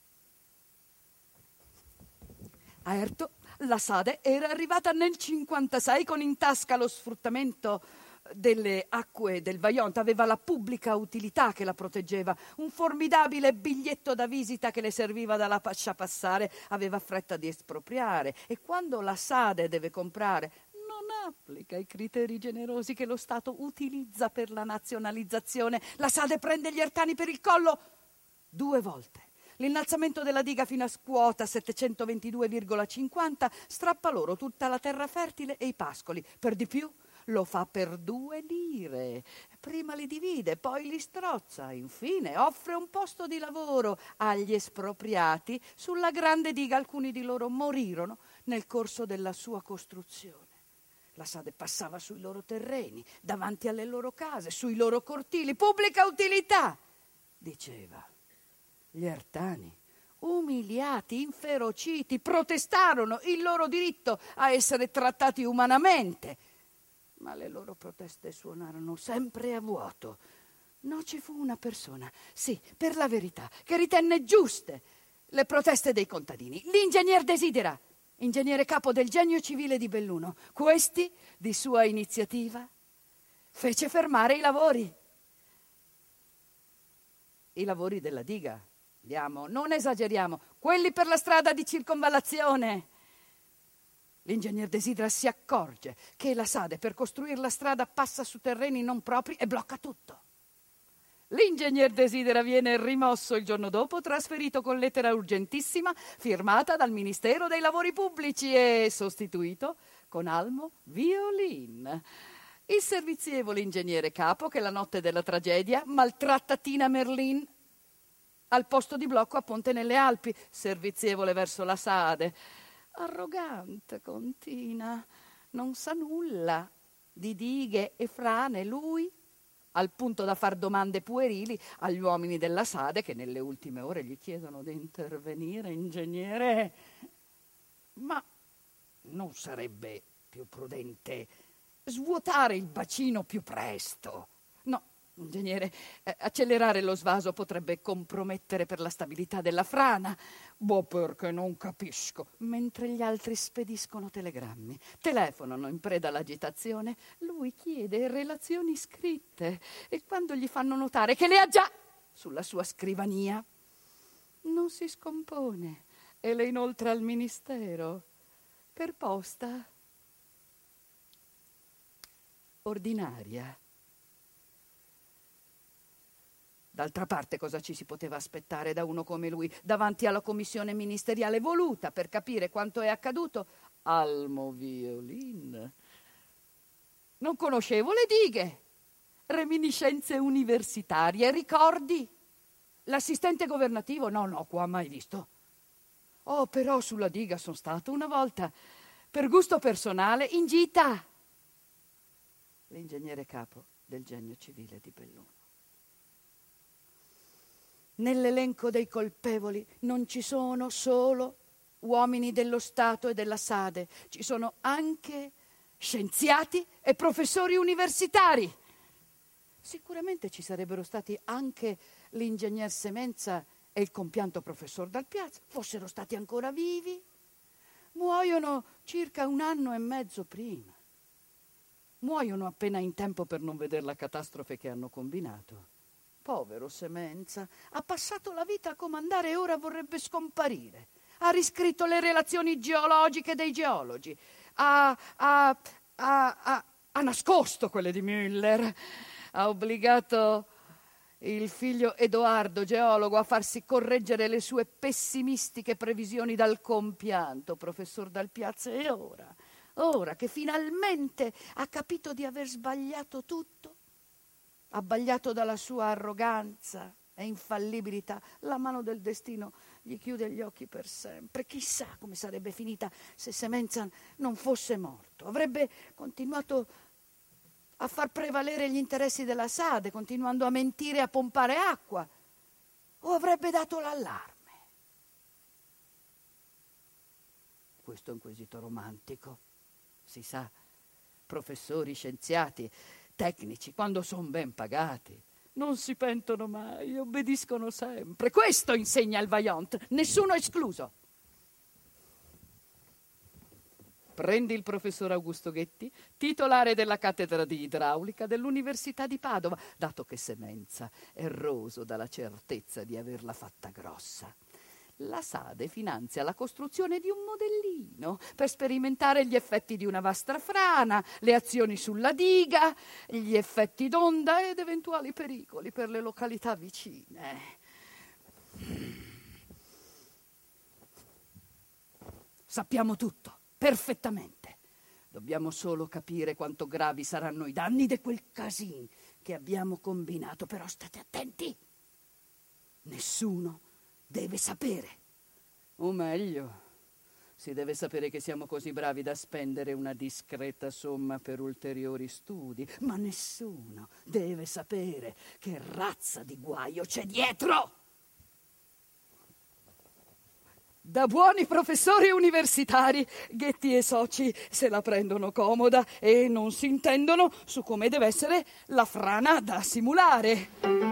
A Erto la Sade era arrivata nel cinquantasei con in tasca lo sfruttamento delle acque del Vaillant, aveva la pubblica utilità che la proteggeva, un formidabile biglietto da visita che le serviva da lascia passare, aveva fretta di espropriare e quando la Sade deve comprare non applica i criteri generosi che lo Stato utilizza per la nazionalizzazione. La Sade prende gli ertani per il collo due volte. L'innalzamento della diga fino a quota settecentoventidue virgola cinquanta strappa loro tutta la terra fertile e i pascoli. Per di più lo fa per due lire. Prima li divide, poi li strozza. Infine offre un posto di lavoro agli espropriati sulla grande diga. Alcuni di loro morirono nel corso della sua costruzione. La Sade passava sui loro terreni, davanti alle loro case, sui loro cortili. Pubblica utilità, diceva. Gli ertani, umiliati, inferociti, protestarono il loro diritto a essere trattati umanamente. Ma le loro proteste suonarono sempre a vuoto. No, ci fu una persona, sì, per la verità, che ritenne giuste le proteste dei contadini. L'ingegner Desidera, ingegnere capo del Genio Civile di Belluno. Questi, di sua iniziativa, fece fermare i lavori. I lavori della diga, diamo, non esageriamo, quelli per la strada di circonvallazione. L'ingegner Desidera si accorge che la SADE per costruire la strada passa su terreni non propri e blocca tutto. L'ingegner Desidera viene rimosso il giorno dopo, trasferito con lettera urgentissima firmata dal Ministero dei Lavori Pubblici e sostituito con Almo Violin, il servizievole ingegnere capo che la notte della tragedia maltratta Tina Merlin al posto di blocco a Ponte nelle Alpi, servizievole verso la SADE. Arrogante con Tina, non sa nulla di dighe e frane, lui, al punto da far domande puerili agli uomini della SADE che nelle ultime ore gli chiedono di intervenire, ingegnere. Ma non sarebbe più prudente svuotare il bacino più presto? No, ingegnere, eh, accelerare lo svaso potrebbe compromettere per la stabilità della frana. Boh, perché non capisco. Mentre gli altri spediscono telegrammi, telefonano in preda all'agitazione, lui chiede relazioni scritte e quando gli fanno notare che le ha già sulla sua scrivania, non si scompone e le inoltra al ministero per posta ordinaria. D'altra parte cosa ci si poteva aspettare da uno come lui davanti alla commissione ministeriale voluta per capire quanto è accaduto? Almo Violin. Non conoscevo le dighe, reminiscenze universitarie, ricordi? L'assistente governativo? No, no, qua mai visto. Oh, però sulla diga sono stato una volta, per gusto personale, in gita. L'ingegnere capo del Genio Civile di Belluno. Nell'elenco dei colpevoli non ci sono solo uomini dello Stato e della SADE, ci sono anche scienziati e professori universitari. Sicuramente ci sarebbero stati anche l'ingegner Semenza e il compianto professor Dal Piazza, fossero stati ancora vivi. Muoiono circa un anno e mezzo prima. Muoiono appena in tempo per non vedere la catastrofe che hanno combinato. Povero Semenza, ha passato la vita a comandare e ora vorrebbe scomparire. Ha riscritto le relazioni geologiche dei geologi, ha, ha, ha, ha, ha nascosto quelle di Müller, ha obbligato il figlio Edoardo, geologo, a farsi correggere le sue pessimistiche previsioni dal compianto professor Dal Piazza e ora, ora che finalmente ha capito di aver sbagliato tutto, abbagliato dalla sua arroganza e infallibilità, la mano del destino gli chiude gli occhi per sempre. Chissà come sarebbe finita se Semenza non fosse morto. Avrebbe continuato a far prevalere gli interessi della SADE, continuando a mentire e a pompare acqua, o avrebbe dato l'allarme. Questo è un quesito romantico, si sa, professori, scienziati, tecnici, quando sono ben pagati, non si pentono mai, obbediscono sempre. Questo insegna il Vaillant, nessuno escluso. Prendi il professor Augusto Ghetti, titolare della cattedra di idraulica dell'Università di Padova, dato che Semenza è roso dalla certezza di averla fatta grossa. La SADE finanzia la costruzione di un modellino per sperimentare gli effetti di una vasta frana, le azioni sulla diga, gli effetti d'onda ed eventuali pericoli per le località vicine. Sappiamo tutto, perfettamente. Dobbiamo solo capire quanto gravi saranno i danni di quel casino che abbiamo combinato. Però state attenti, nessuno deve sapere, o meglio, si deve sapere che siamo così bravi da spendere una discreta somma per ulteriori studi, ma nessuno deve sapere che razza di guaio c'è dietro. Da buoni professori universitari, Ghetti e soci se la prendono comoda e non si intendono su come deve essere la frana da simulare.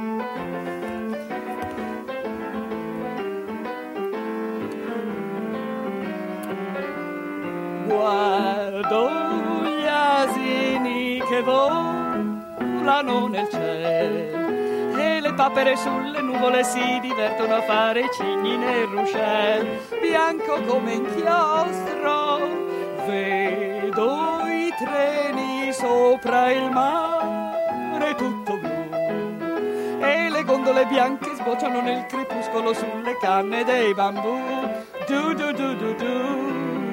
Guardo gli asini che volano nel cielo e le papere sulle nuvole si divertono a fare cigni nel ruscello bianco come inchiostro. Vedo i treni sopra il mare tutto blu e le gondole bianche sbocciano nel crepuscolo sulle canne dei bambù. Du du du du du.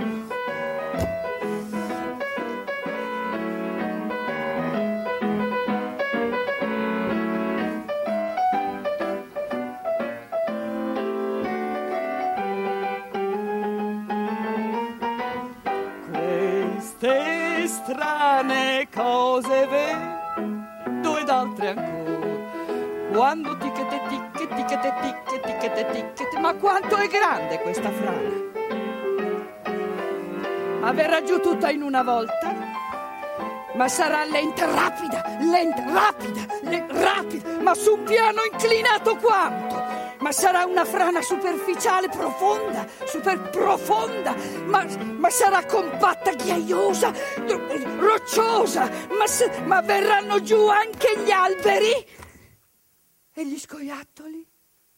Queste strane cose vedo ed altre ancora, quando ticchete ticche ticchete ticche ticchete ticchete. Ma quanto è grande questa frana! Ma verrà giù tutta in una volta? Ma sarà lenta, rapida, lenta, rapida, le, rapida, ma su un piano inclinato quanto? Ma sarà una frana superficiale, profonda, super profonda, ma, ma sarà compatta, ghiaiosa, rocciosa, ma, se, ma verranno giù anche gli alberi? E gli scoiattoli?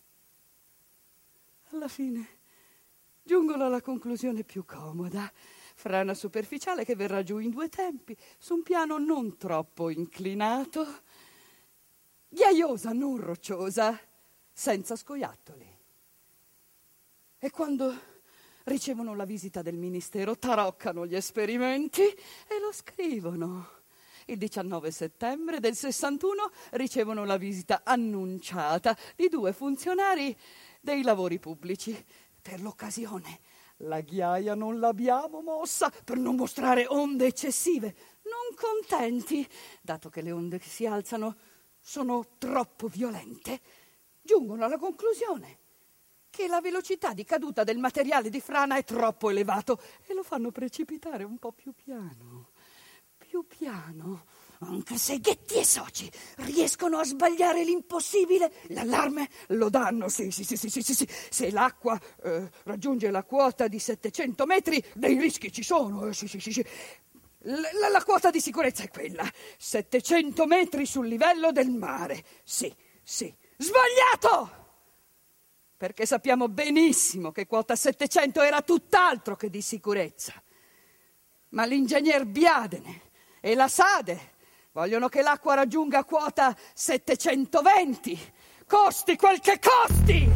Alla fine giungono alla conclusione più comoda. Frana superficiale che verrà giù in due tempi, su un piano non troppo inclinato, ghiaiosa, non rocciosa, senza scoiattoli. E quando ricevono la visita del ministero, taroccano gli esperimenti e lo scrivono. Il diciannove settembre del sessantuno ricevono la visita annunciata di due funzionari dei lavori pubblici. Per l'occasione la ghiaia non l'abbiamo mossa per non mostrare onde eccessive. Non contenti, dato che le onde che si alzano sono troppo violente, giungono alla conclusione che la velocità di caduta del materiale di frana è troppo elevato e lo fanno precipitare un po' più piano, più piano. Anche se Ghetti e soci riescono a sbagliare l'impossibile, l'allarme lo danno, sì, sì, sì, sì, sì, sì. Se l'acqua eh, raggiunge la quota di settecento metri, dei rischi ci sono, eh, sì, sì, sì, sì. La, la quota di sicurezza è quella, settecento metri sul livello del mare, sì, sì. Sbagliato! Perché sappiamo benissimo che quota settecento era tutt'altro che di sicurezza. Ma l'ingegner Biadene e la Sade vogliono che l'acqua raggiunga quota settecentoventi. Costi quel che costi!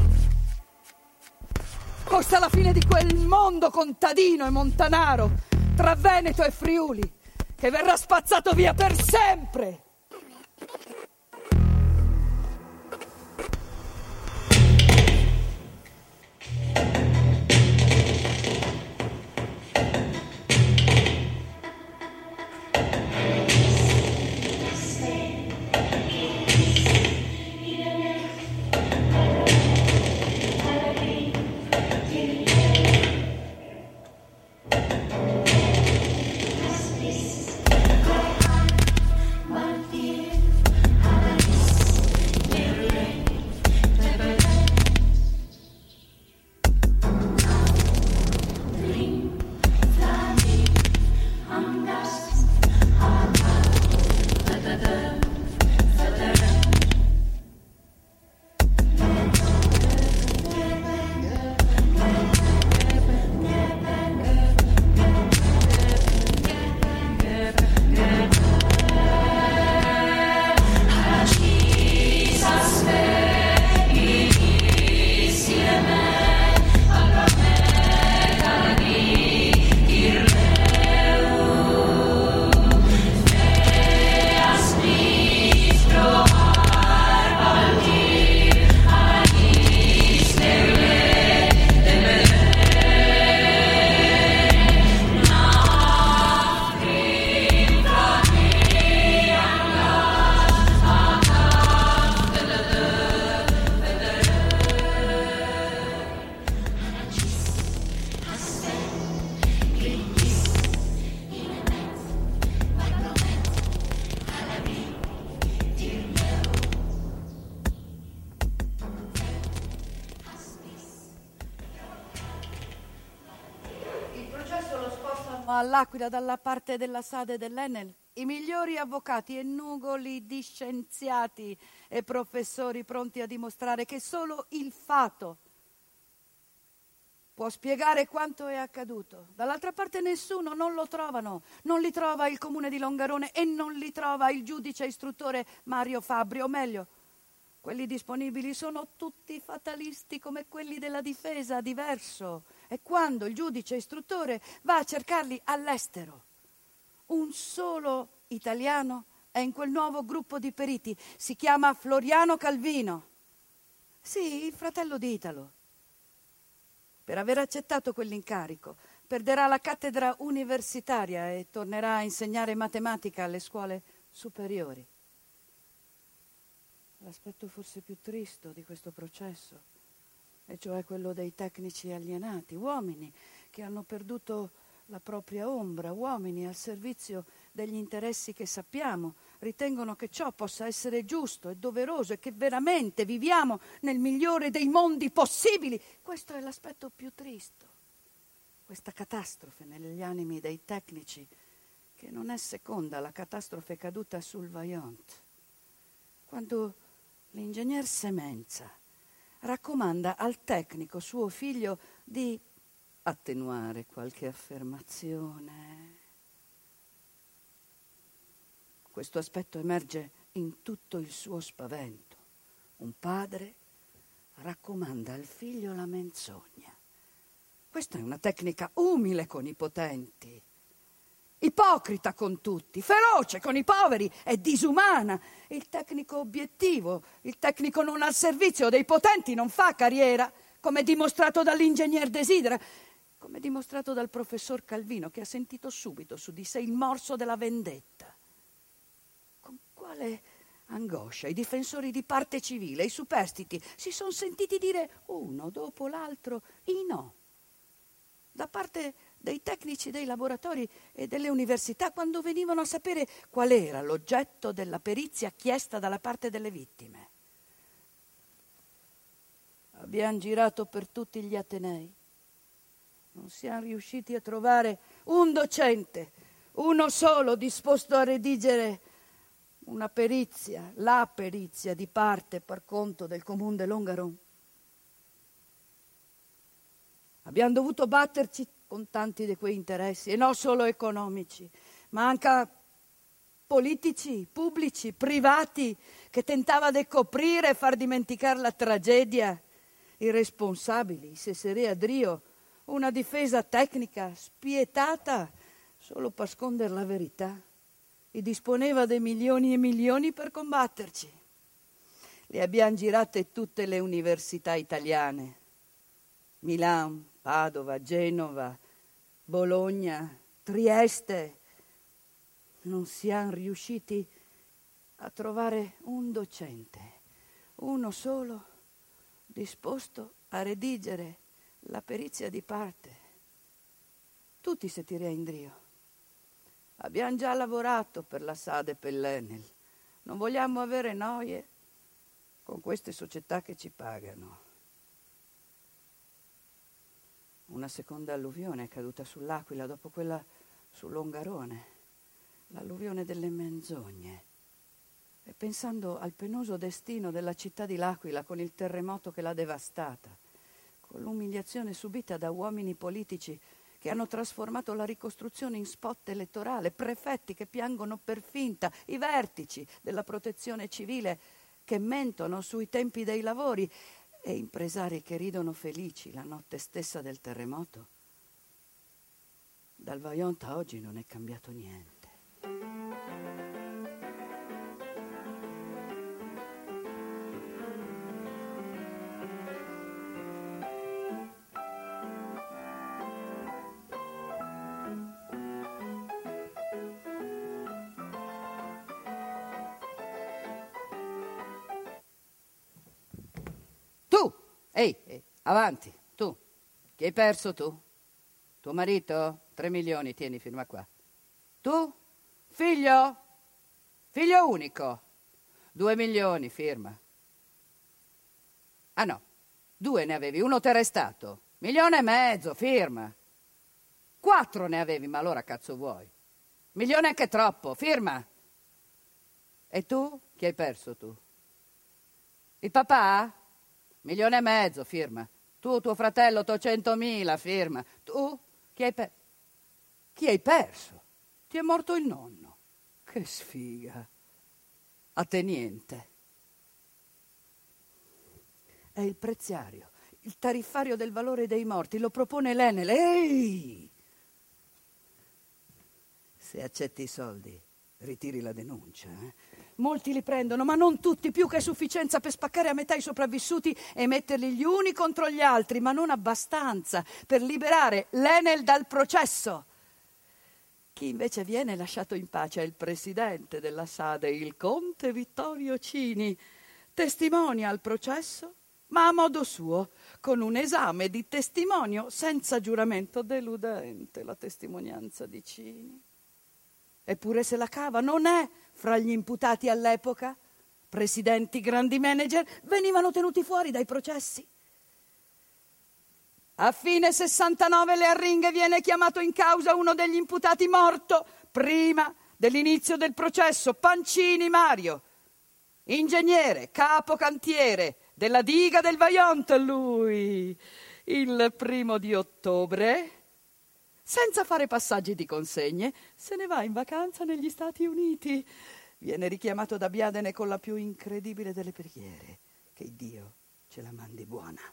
Costa la fine di quel mondo contadino e montanaro tra Veneto e Friuli, che verrà spazzato via per sempre! One all'Aquila dalla parte della Sade dell'Enel i migliori avvocati e nugoli di scienziati e professori pronti a dimostrare che solo il fato può spiegare quanto è accaduto. Dall'altra parte nessuno, non lo trovano. Non li trova il comune di Longarone e non li trova il giudice istruttore Mario Fabbri, o meglio, quelli disponibili sono tutti fatalisti come quelli della difesa, diverso. E quando il giudice istruttore va a cercarli all'estero, un solo italiano è in quel nuovo gruppo di periti. Si chiama Floriano Calvino. Sì, il fratello di Italo. Per aver accettato quell'incarico, perderà la cattedra universitaria e tornerà a insegnare matematica alle scuole superiori. L'aspetto forse più triste di questo processo, e cioè quello dei tecnici alienati, uomini che hanno perduto la propria ombra, uomini al servizio degli interessi che sappiamo, ritengono che ciò possa essere giusto e doveroso e che veramente viviamo nel migliore dei mondi possibili. Questo è l'aspetto più triste, questa catastrofe negli animi dei tecnici, che non è seconda alla catastrofe caduta sul Vajont, quando l'ingegner Semenza raccomanda al tecnico suo figlio di attenuare qualche affermazione. Questo aspetto emerge in tutto il suo spavento. Un padre raccomanda al figlio la menzogna. Questa è una tecnica umile con i potenti, ipocrita con tutti, feroce con i poveri e disumana. Il tecnico obiettivo, il tecnico non al servizio dei potenti non fa carriera, come dimostrato dall'ingegner Desidera, come dimostrato dal professor Calvino, che ha sentito subito su di sé il morso della vendetta. Con quale angoscia i difensori di parte civile, i superstiti, si sono sentiti dire uno dopo l'altro i no da parte dei tecnici dei laboratori e delle università quando venivano a sapere qual era l'oggetto della perizia chiesta dalla parte delle vittime. Abbiamo girato per tutti gli atenei. Non siamo riusciti a trovare un docente, uno solo, disposto a redigere una perizia, la perizia di parte per conto del comune de Longaron. Abbiamo dovuto batterci con tanti di quei interessi, e non solo economici, ma anche politici, pubblici, privati, che tentava di coprire e far dimenticare la tragedia. I responsabili, Sesere e Drio, una difesa tecnica spietata solo per nascondere la verità, e disponeva di milioni e milioni per combatterci. Le abbiamo girate tutte le università italiane, Milano, Padova, Genova, Bologna, Trieste. Non siamo riusciti a trovare un docente, uno solo, disposto a redigere la perizia di parte. Tutti si tira in Drio. Abbiamo già lavorato per la Sade e per l'Enel. Non vogliamo avere noie con queste società che ci pagano. Una seconda alluvione è caduta sull'Aquila dopo quella su Longarone, l'alluvione delle menzogne. E pensando al penoso destino della città di L'Aquila con il terremoto che l'ha devastata, con l'umiliazione subita da uomini politici che hanno trasformato la ricostruzione in spot elettorale, prefetti che piangono per finta, i vertici della protezione civile che mentono sui tempi dei lavori, e impresari che ridono felici la notte stessa del terremoto, dal Vajont a oggi non è cambiato niente. Ehi, ehi, avanti, tu. Chi hai perso tu? Tuo marito? Tre milioni, tieni, firma qua. Tu? Figlio? Figlio unico? Due milioni, firma. Ah no, due ne avevi, uno t'è restato. Milione e mezzo, firma. Quattro ne avevi, ma allora cazzo vuoi? Milione anche troppo, firma. E tu? Chi hai perso tu? Il papà? Milione e mezzo, firma. Tu, tuo fratello, ottocentomila, firma. Tu? Chi hai perso? Chi hai perso? Ti è morto il nonno. Che sfiga. A te niente. È il preziario, il tariffario del valore dei morti, lo propone l'Enel. Ehi! Se accetti i soldi, ritiri la denuncia. Eh? Molti li prendono, ma non tutti, più che sufficienza per spaccare a metà i sopravvissuti e metterli gli uni contro gli altri, ma non abbastanza per liberare l'Enel dal processo. Chi invece viene lasciato in pace è il presidente della SADE, il conte Vittorio Cini, testimonia al processo, ma a modo suo, con un esame di testimonio senza giuramento. Deludente la testimonianza di Cini. Eppure se la cava, non è fra gli imputati all'epoca. Presidenti, grandi manager venivano tenuti fuori dai processi. A fine sessantanove le arringhe viene chiamato in causa uno degli imputati morto prima dell'inizio del processo, Pancini Mario, ingegnere, capo cantiere della diga del Vajont. Lui, il primo di ottobre, senza fare passaggi di consegne, se ne va in vacanza negli Stati Uniti. Viene richiamato da Biadene con la più incredibile delle preghiere, che Dio ce la mandi buona.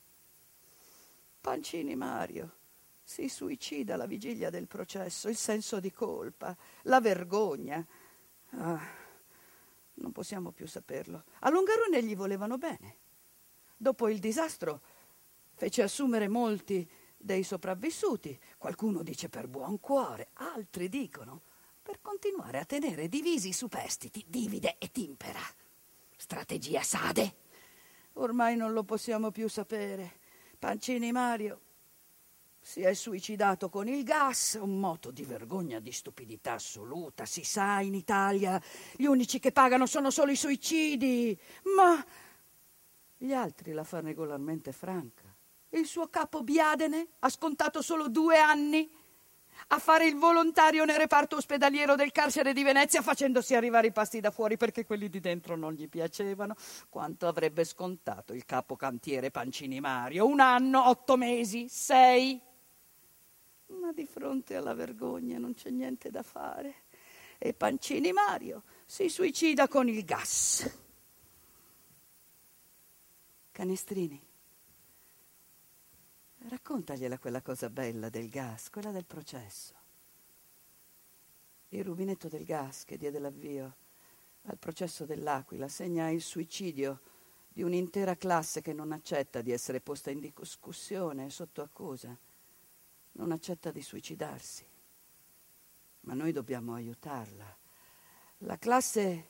Pancini Mario si suicida alla vigilia del processo, il senso di colpa, la vergogna. Ah, non possiamo più saperlo. A Longarone gli volevano bene. Dopo il disastro fece assumere molti dei sopravvissuti. Qualcuno dice per buon cuore, altri dicono per continuare a tenere divisi i superstiti, divide e timpera. Strategia SADE. Ormai non lo possiamo più sapere. Pancini Mario si è suicidato con il gas, un moto di vergogna, di stupidità assoluta. Si sa, in Italia gli unici che pagano sono solo i suicidi, ma gli altri la fanno regolarmente franca. Il suo capo Biadene ha scontato solo due anni a fare il volontario nel reparto ospedaliero del carcere di Venezia, facendosi arrivare i pasti da fuori perché quelli di dentro non gli piacevano. Quanto avrebbe scontato il capo cantiere Pancini Mario? Un anno, otto mesi, sei. Ma di fronte alla vergogna non c'è niente da fare. E Pancini Mario si suicida con il gas. Canestrini, raccontagliela quella cosa bella del gas, quella del processo. Il rubinetto del gas che diede l'avvio al processo dell'Aquila segna il suicidio di un'intera classe che non accetta di essere posta in discussione, sotto accusa. Non accetta di suicidarsi. Ma noi dobbiamo aiutarla. La classe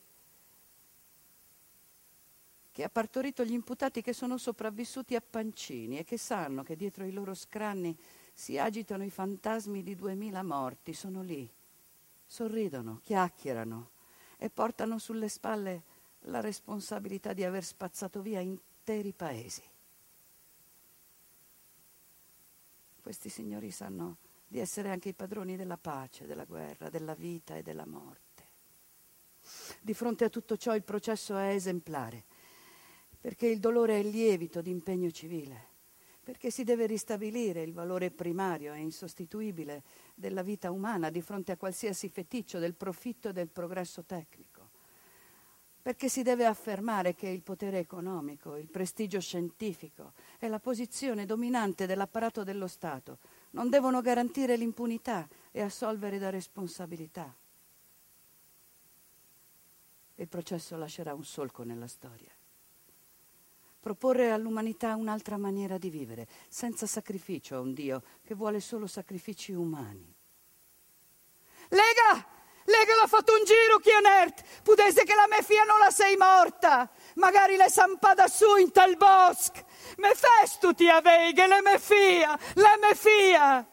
che ha partorito gli imputati che sono sopravvissuti a Pancini e che sanno che dietro i loro scranni si agitano i fantasmi di duemila morti. Sono lì, sorridono, chiacchierano e portano sulle spalle la responsabilità di aver spazzato via interi paesi. Questi signori sanno di essere anche i padroni della pace, della guerra, della vita e della morte. Di fronte a tutto ciò il processo è esemplare, perché il dolore è il lievito di impegno civile, perché si deve ristabilire il valore primario e insostituibile della vita umana di fronte a qualsiasi feticcio del profitto e del progresso tecnico, perché si deve affermare che il potere economico, il prestigio scientifico e la posizione dominante dell'apparato dello Stato non devono garantire l'impunità e assolvere da responsabilità. Il processo lascerà un solco nella storia. Proporre all'umanità un'altra maniera di vivere, senza sacrificio a un Dio che vuole solo sacrifici umani. Lega! Lega l'ha fatto un giro, Chianert! Pudesse che la mia figlia non la sei morta! Magari le sampada su in tal bosc! Me festu ti aveighe, le mie figlia! Le mie figlia!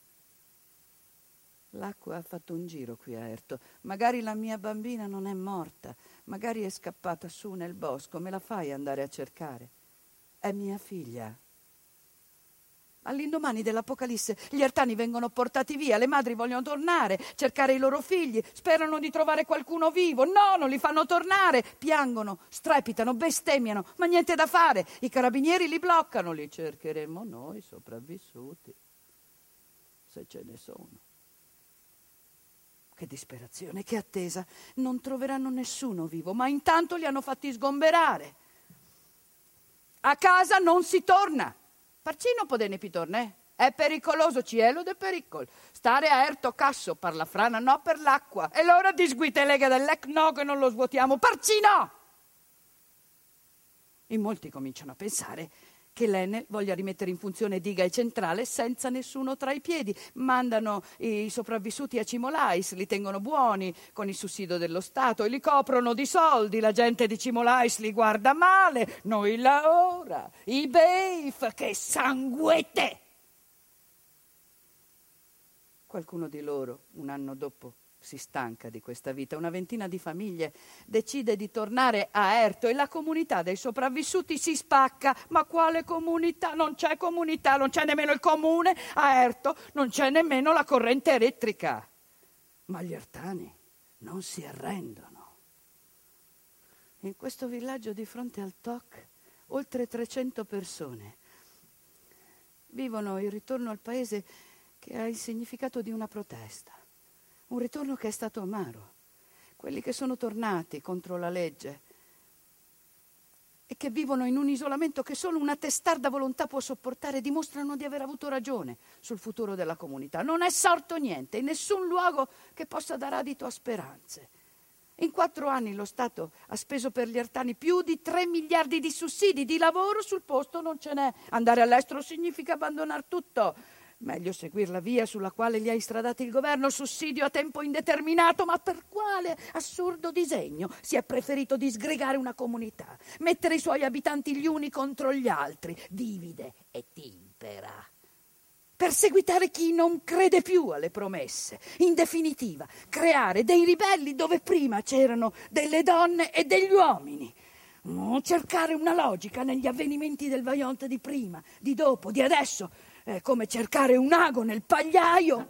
L'acqua ha fatto un giro qui a Erto. Magari la mia bambina non è morta, magari è scappata su nel bosco. Me la fai andare a cercare? È mia figlia. All'indomani dell'Apocalisse gli Ertani vengono portati via, le madri vogliono tornare, cercare i loro figli, sperano di trovare qualcuno vivo, no, non li fanno tornare, piangono, strepitano, bestemmiano, ma niente da fare, i carabinieri li bloccano, li cercheremo noi sopravvissuti, se ce ne sono. Che disperazione, che attesa, non troveranno nessuno vivo, ma intanto li hanno fatti sgomberare. A casa non si torna. Parcino podene pitorne, è pericoloso, cielo de pericol. Stare a Erto Casso, per la frana, no per l'acqua. E l'ora di sguite lega dell'ec, no che non lo svuotiamo. Parcino! In molti cominciano a pensare che l'Enel voglia rimettere in funzione diga e centrale senza nessuno tra i piedi. Mandano i sopravvissuti a Cimolais, li tengono buoni con il sussidio dello Stato e li coprono di soldi. La gente di Cimolais li guarda male. Noi la ora, i beif, che sanguete! Qualcuno di loro, un anno dopo, si stanca di questa vita. Una ventina di famiglie decide di tornare a Erto e la comunità dei sopravvissuti si spacca. Ma quale comunità? Non c'è comunità, non c'è nemmeno il comune a Erto, non c'è nemmeno la corrente elettrica. Ma gli ertani non si arrendono. In questo villaggio di fronte al Toc, oltre trecento persone vivono il ritorno al paese che ha il significato di una protesta. Un ritorno che è stato amaro. Quelli che sono tornati contro la legge e che vivono in un isolamento che solo una testarda volontà può sopportare dimostrano di aver avuto ragione sul futuro della comunità. Non è sorto niente in nessun luogo che possa dare adito a speranze. In quattro anni lo Stato ha speso per gli ertani più di tre miliardi di sussidi, di lavoro sul posto non ce n'è. Andare all'estero significa abbandonare tutto. Meglio seguire la via sulla quale li ha istradati il governo, sussidio a tempo indeterminato, ma per quale assurdo disegno si è preferito disgregare una comunità, mettere i suoi abitanti gli uni contro gli altri, divide e timpera, perseguitare chi non crede più alle promesse, in definitiva creare dei ribelli dove prima c'erano delle donne e degli uomini. Cercare una logica negli avvenimenti del Vajont di prima, di dopo, di adesso. È come cercare un ago nel pagliaio.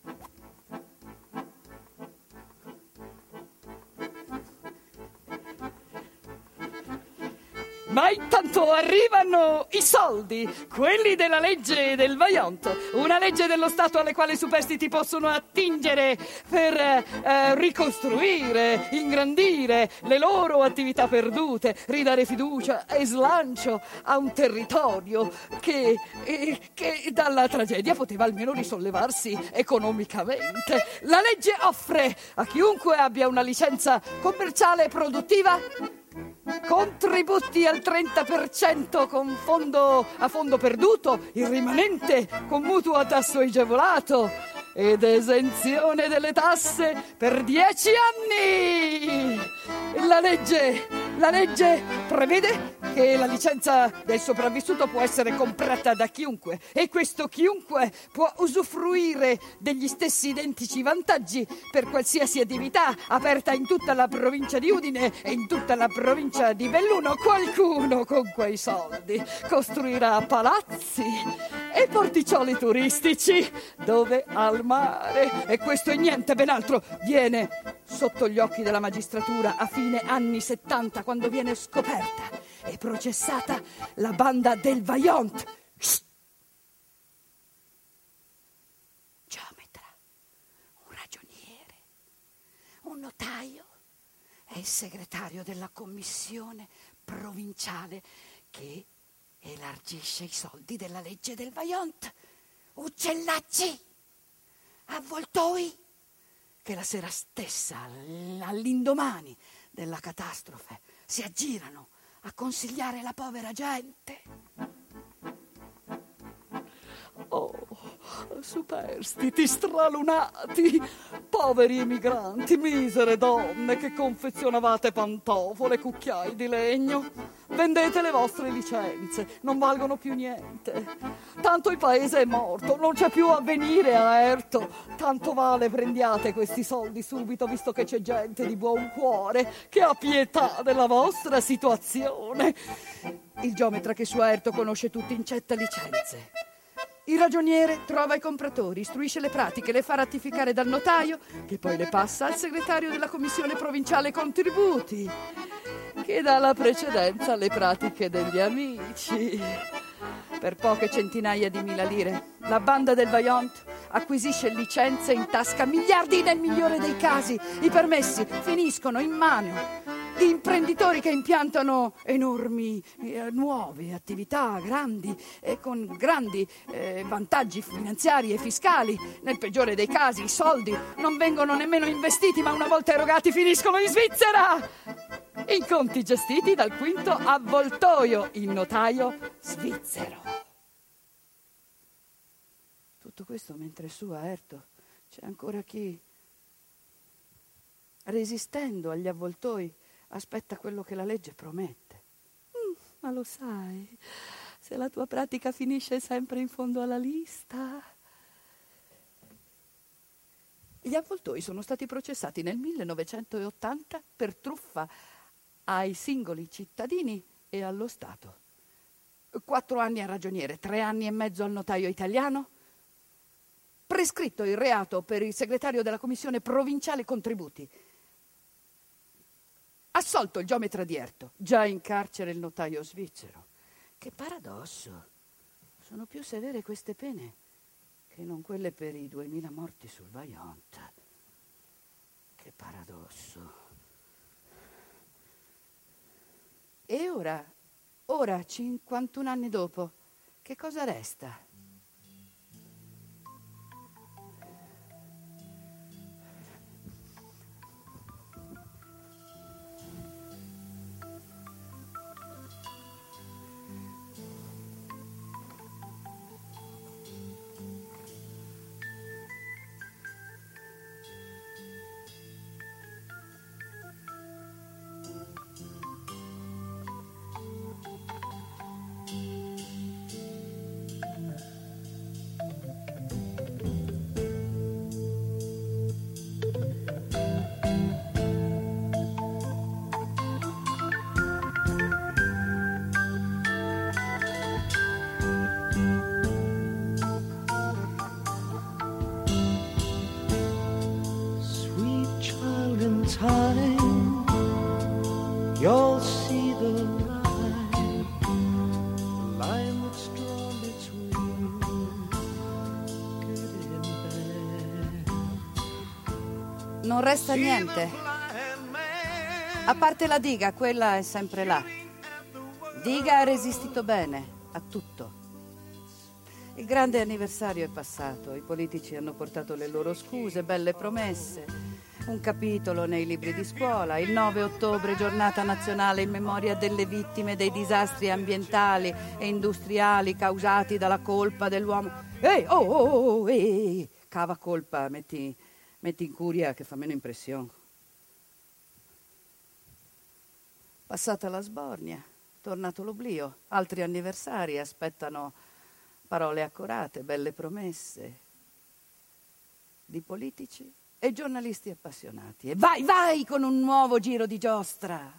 Ma intanto arrivano i soldi, quelli della legge del Vajont, una legge dello Stato alle quali i superstiti possono attingere per eh, ricostruire, ingrandire le loro attività perdute, ridare fiducia e slancio a un territorio che, eh, che dalla tragedia poteva almeno risollevarsi economicamente. La legge offre a chiunque abbia una licenza commerciale produttiva contributi al trenta per cento con fondo a fondo perduto, il rimanente con mutuo a tasso agevolato ed esenzione delle tasse per dieci anni. La legge, la legge prevede che la licenza del sopravvissuto può essere comprata da chiunque e questo chiunque può usufruire degli stessi identici vantaggi per qualsiasi attività aperta in tutta la provincia di Udine e in tutta la provincia di Belluno. Qualcuno con quei soldi costruirà palazzi e porticcioli turistici dove al mare, e questo è niente ben altro, viene sotto gli occhi della magistratura a fine anni settanta, quando viene scoperta e processata la banda del Vajont. Shh. Geometra, un ragioniere, un notaio e il segretario della commissione provinciale che elargisce i soldi della legge del Vajont. Uccellacci, avvoltoi, che la sera stessa, all'indomani della catastrofe, si aggirano a consigliare la povera gente. Oh, superstiti stralunati, poveri emigranti, misere donne che confezionavate pantofole, cucchiai di legno. Vendete le vostre licenze, non valgono più niente. Tanto il paese è morto, non c'è più avvenire a Erto. Tanto vale prendiate questi soldi subito, visto che c'è gente di buon cuore che ha pietà della vostra situazione. Il geometra che su Erto conosce tutti incetta licenze. Il ragioniere trova i compratori, istruisce le pratiche, le fa ratificare dal notaio, che poi le passa al segretario della commissione provinciale contributi, che dà la precedenza alle pratiche degli amici. Per poche centinaia di mila lire, la banda del Vaillant acquisisce licenze in tasca miliardi nel migliore dei casi. I permessi finiscono in mano di imprenditori che impiantano enormi eh, nuove attività grandi e con grandi eh, vantaggi finanziari e fiscali. Nel peggiore dei casi i soldi non vengono nemmeno investiti, ma una volta erogati finiscono in Svizzera, in conti gestiti dal quinto avvoltoio, il notaio svizzero. Tutto questo mentre su a Erto c'è ancora chi, resistendo agli avvoltoi, aspetta quello che la legge promette. Mm, ma lo sai, se la tua pratica finisce sempre in fondo alla lista. Gli avvoltoi sono stati processati nel millenovecentottanta per truffa ai singoli cittadini e allo Stato. Quattro anni al ragioniere, tre anni e mezzo al notaio italiano. Prescritto il reato per il segretario della commissione provinciale contributi. Assolto il geometra di Erto, già in carcere il notaio svizzero. Che paradosso! Sono più severe queste pene che non quelle per i duemila morti sul Vaillant. Che paradosso! E ora, ora, cinquantuno anni dopo, che cosa resta? Time, you'll see the line, the line that's drawn between good and bad. Non resta niente, a parte la diga, quella è sempre là. Diga ha resistito bene a tutto. Il grande anniversario è passato, i politici hanno portato le loro scuse, belle promesse. Un capitolo nei libri di scuola, il nove ottobre, giornata nazionale in memoria delle vittime dei disastri ambientali e industriali causati dalla colpa dell'uomo. Ehi, oh, oh, oh, ehi, cava colpa, metti, metti in curia che fa meno impressione. Passata la sbornia, tornato l'oblio, altri anniversari aspettano parole accorate, belle promesse di politici e giornalisti appassionati. E vai, vai con un nuovo giro di giostra.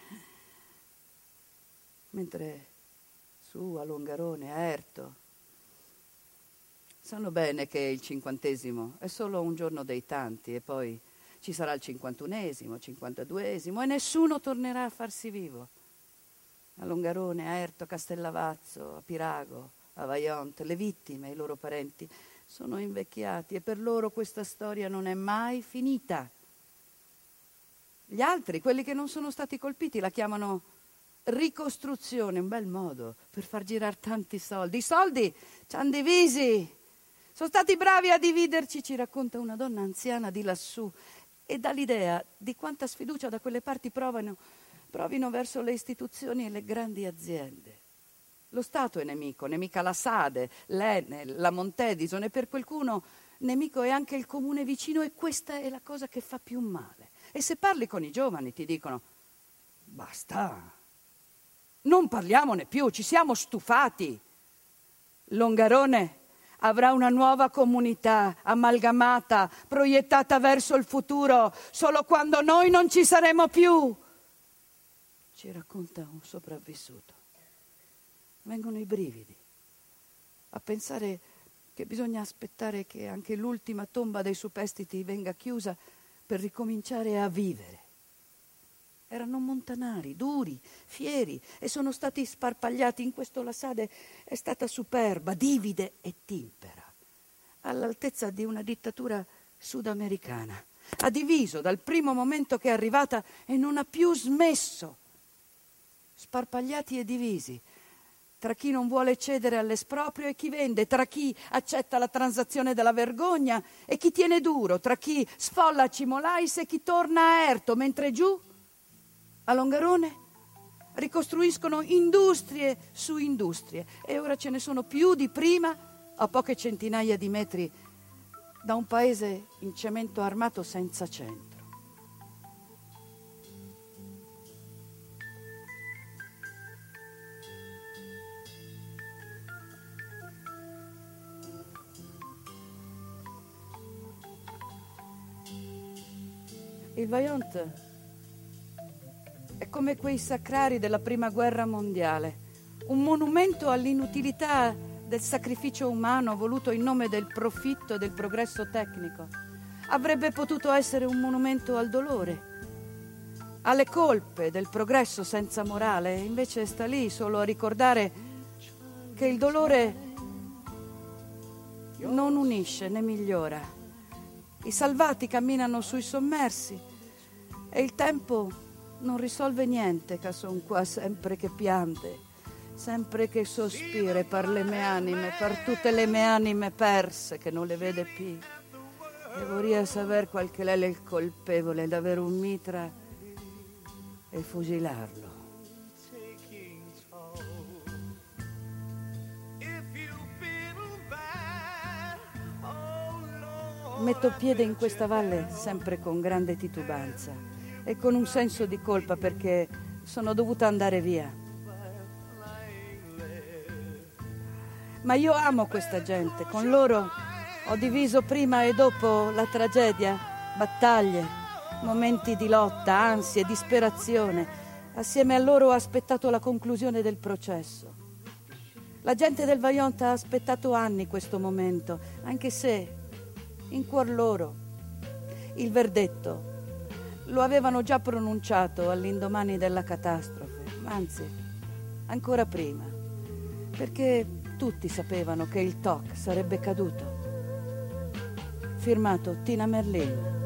Mentre su a Longarone, a Erto, sanno bene che il cinquantesimo è solo un giorno dei tanti e poi ci sarà il cinquantunesimo, cinquantaduesimo e nessuno tornerà a farsi vivo. A Longarone, a Erto, a Castellavazzo, a Pirago, a Vaillant, le vittime e i loro parenti sono invecchiati e per loro questa storia non è mai finita. Gli altri, quelli che non sono stati colpiti, la chiamano ricostruzione, un bel modo per far girare tanti soldi. I soldi ci hanno divisi, sono stati bravi a dividerci, ci racconta una donna anziana di lassù e dà l'idea di quanta sfiducia da quelle parti provano, provino verso le istituzioni e le grandi aziende. Lo Stato è nemico, nemica la Sade, l'Enel, la Montedison e per qualcuno nemico è anche il comune vicino e questa è la cosa che fa più male. E se parli con i giovani ti dicono basta, non parliamone più, ci siamo stufati. Longarone avrà una nuova comunità amalgamata, proiettata verso il futuro, solo quando noi non ci saremo più. Ci racconta un sopravvissuto. Vengono i brividi a pensare che bisogna aspettare che anche l'ultima tomba dei superstiti venga chiusa per ricominciare a vivere. Erano montanari, duri, fieri, e sono stati sparpagliati in questo la Sade è stata superba, divide e timpera, all'altezza di una dittatura sudamericana. Ha diviso dal primo momento che è arrivata e non ha più smesso. Sparpagliati e divisi, tra chi non vuole cedere all'esproprio e chi vende, tra chi accetta la transazione della vergogna e chi tiene duro, tra chi sfolla a Cimolais e chi torna a Erto, mentre giù, a Longarone, ricostruiscono industrie su industrie, e ora ce ne sono più di prima, a poche centinaia di metri da un paese in cemento armato senza centro. Il Vaillant è come quei sacrari della prima guerra mondiale, un monumento all'inutilità del sacrificio umano voluto in nome del profitto e del progresso tecnico. Avrebbe potuto essere un monumento al dolore, alle colpe del progresso senza morale, invece sta lì solo a ricordare che il dolore non unisce né migliora. I salvati camminano sui sommersi e il tempo non risolve niente, che son qua sempre che piante, sempre che sospire per le mie anime, per tutte le mie anime perse che non le vede più. E vorrei saber qual che è il colpevole d'avere un mitra e fusilarlo. Metto piede in questa valle sempre con grande titubanza e con un senso di colpa perché sono dovuta andare via. Ma io amo questa gente, con loro ho diviso prima e dopo la tragedia, battaglie, momenti di lotta, ansie, disperazione. Assieme a loro ho aspettato la conclusione del processo. La gente del Vaillant ha aspettato anni questo momento, anche se in cuor loro il verdetto lo avevano già pronunciato all'indomani della catastrofe, anzi, ancora prima, perché tutti sapevano che il T O C sarebbe caduto. Firmato Tina Merlin.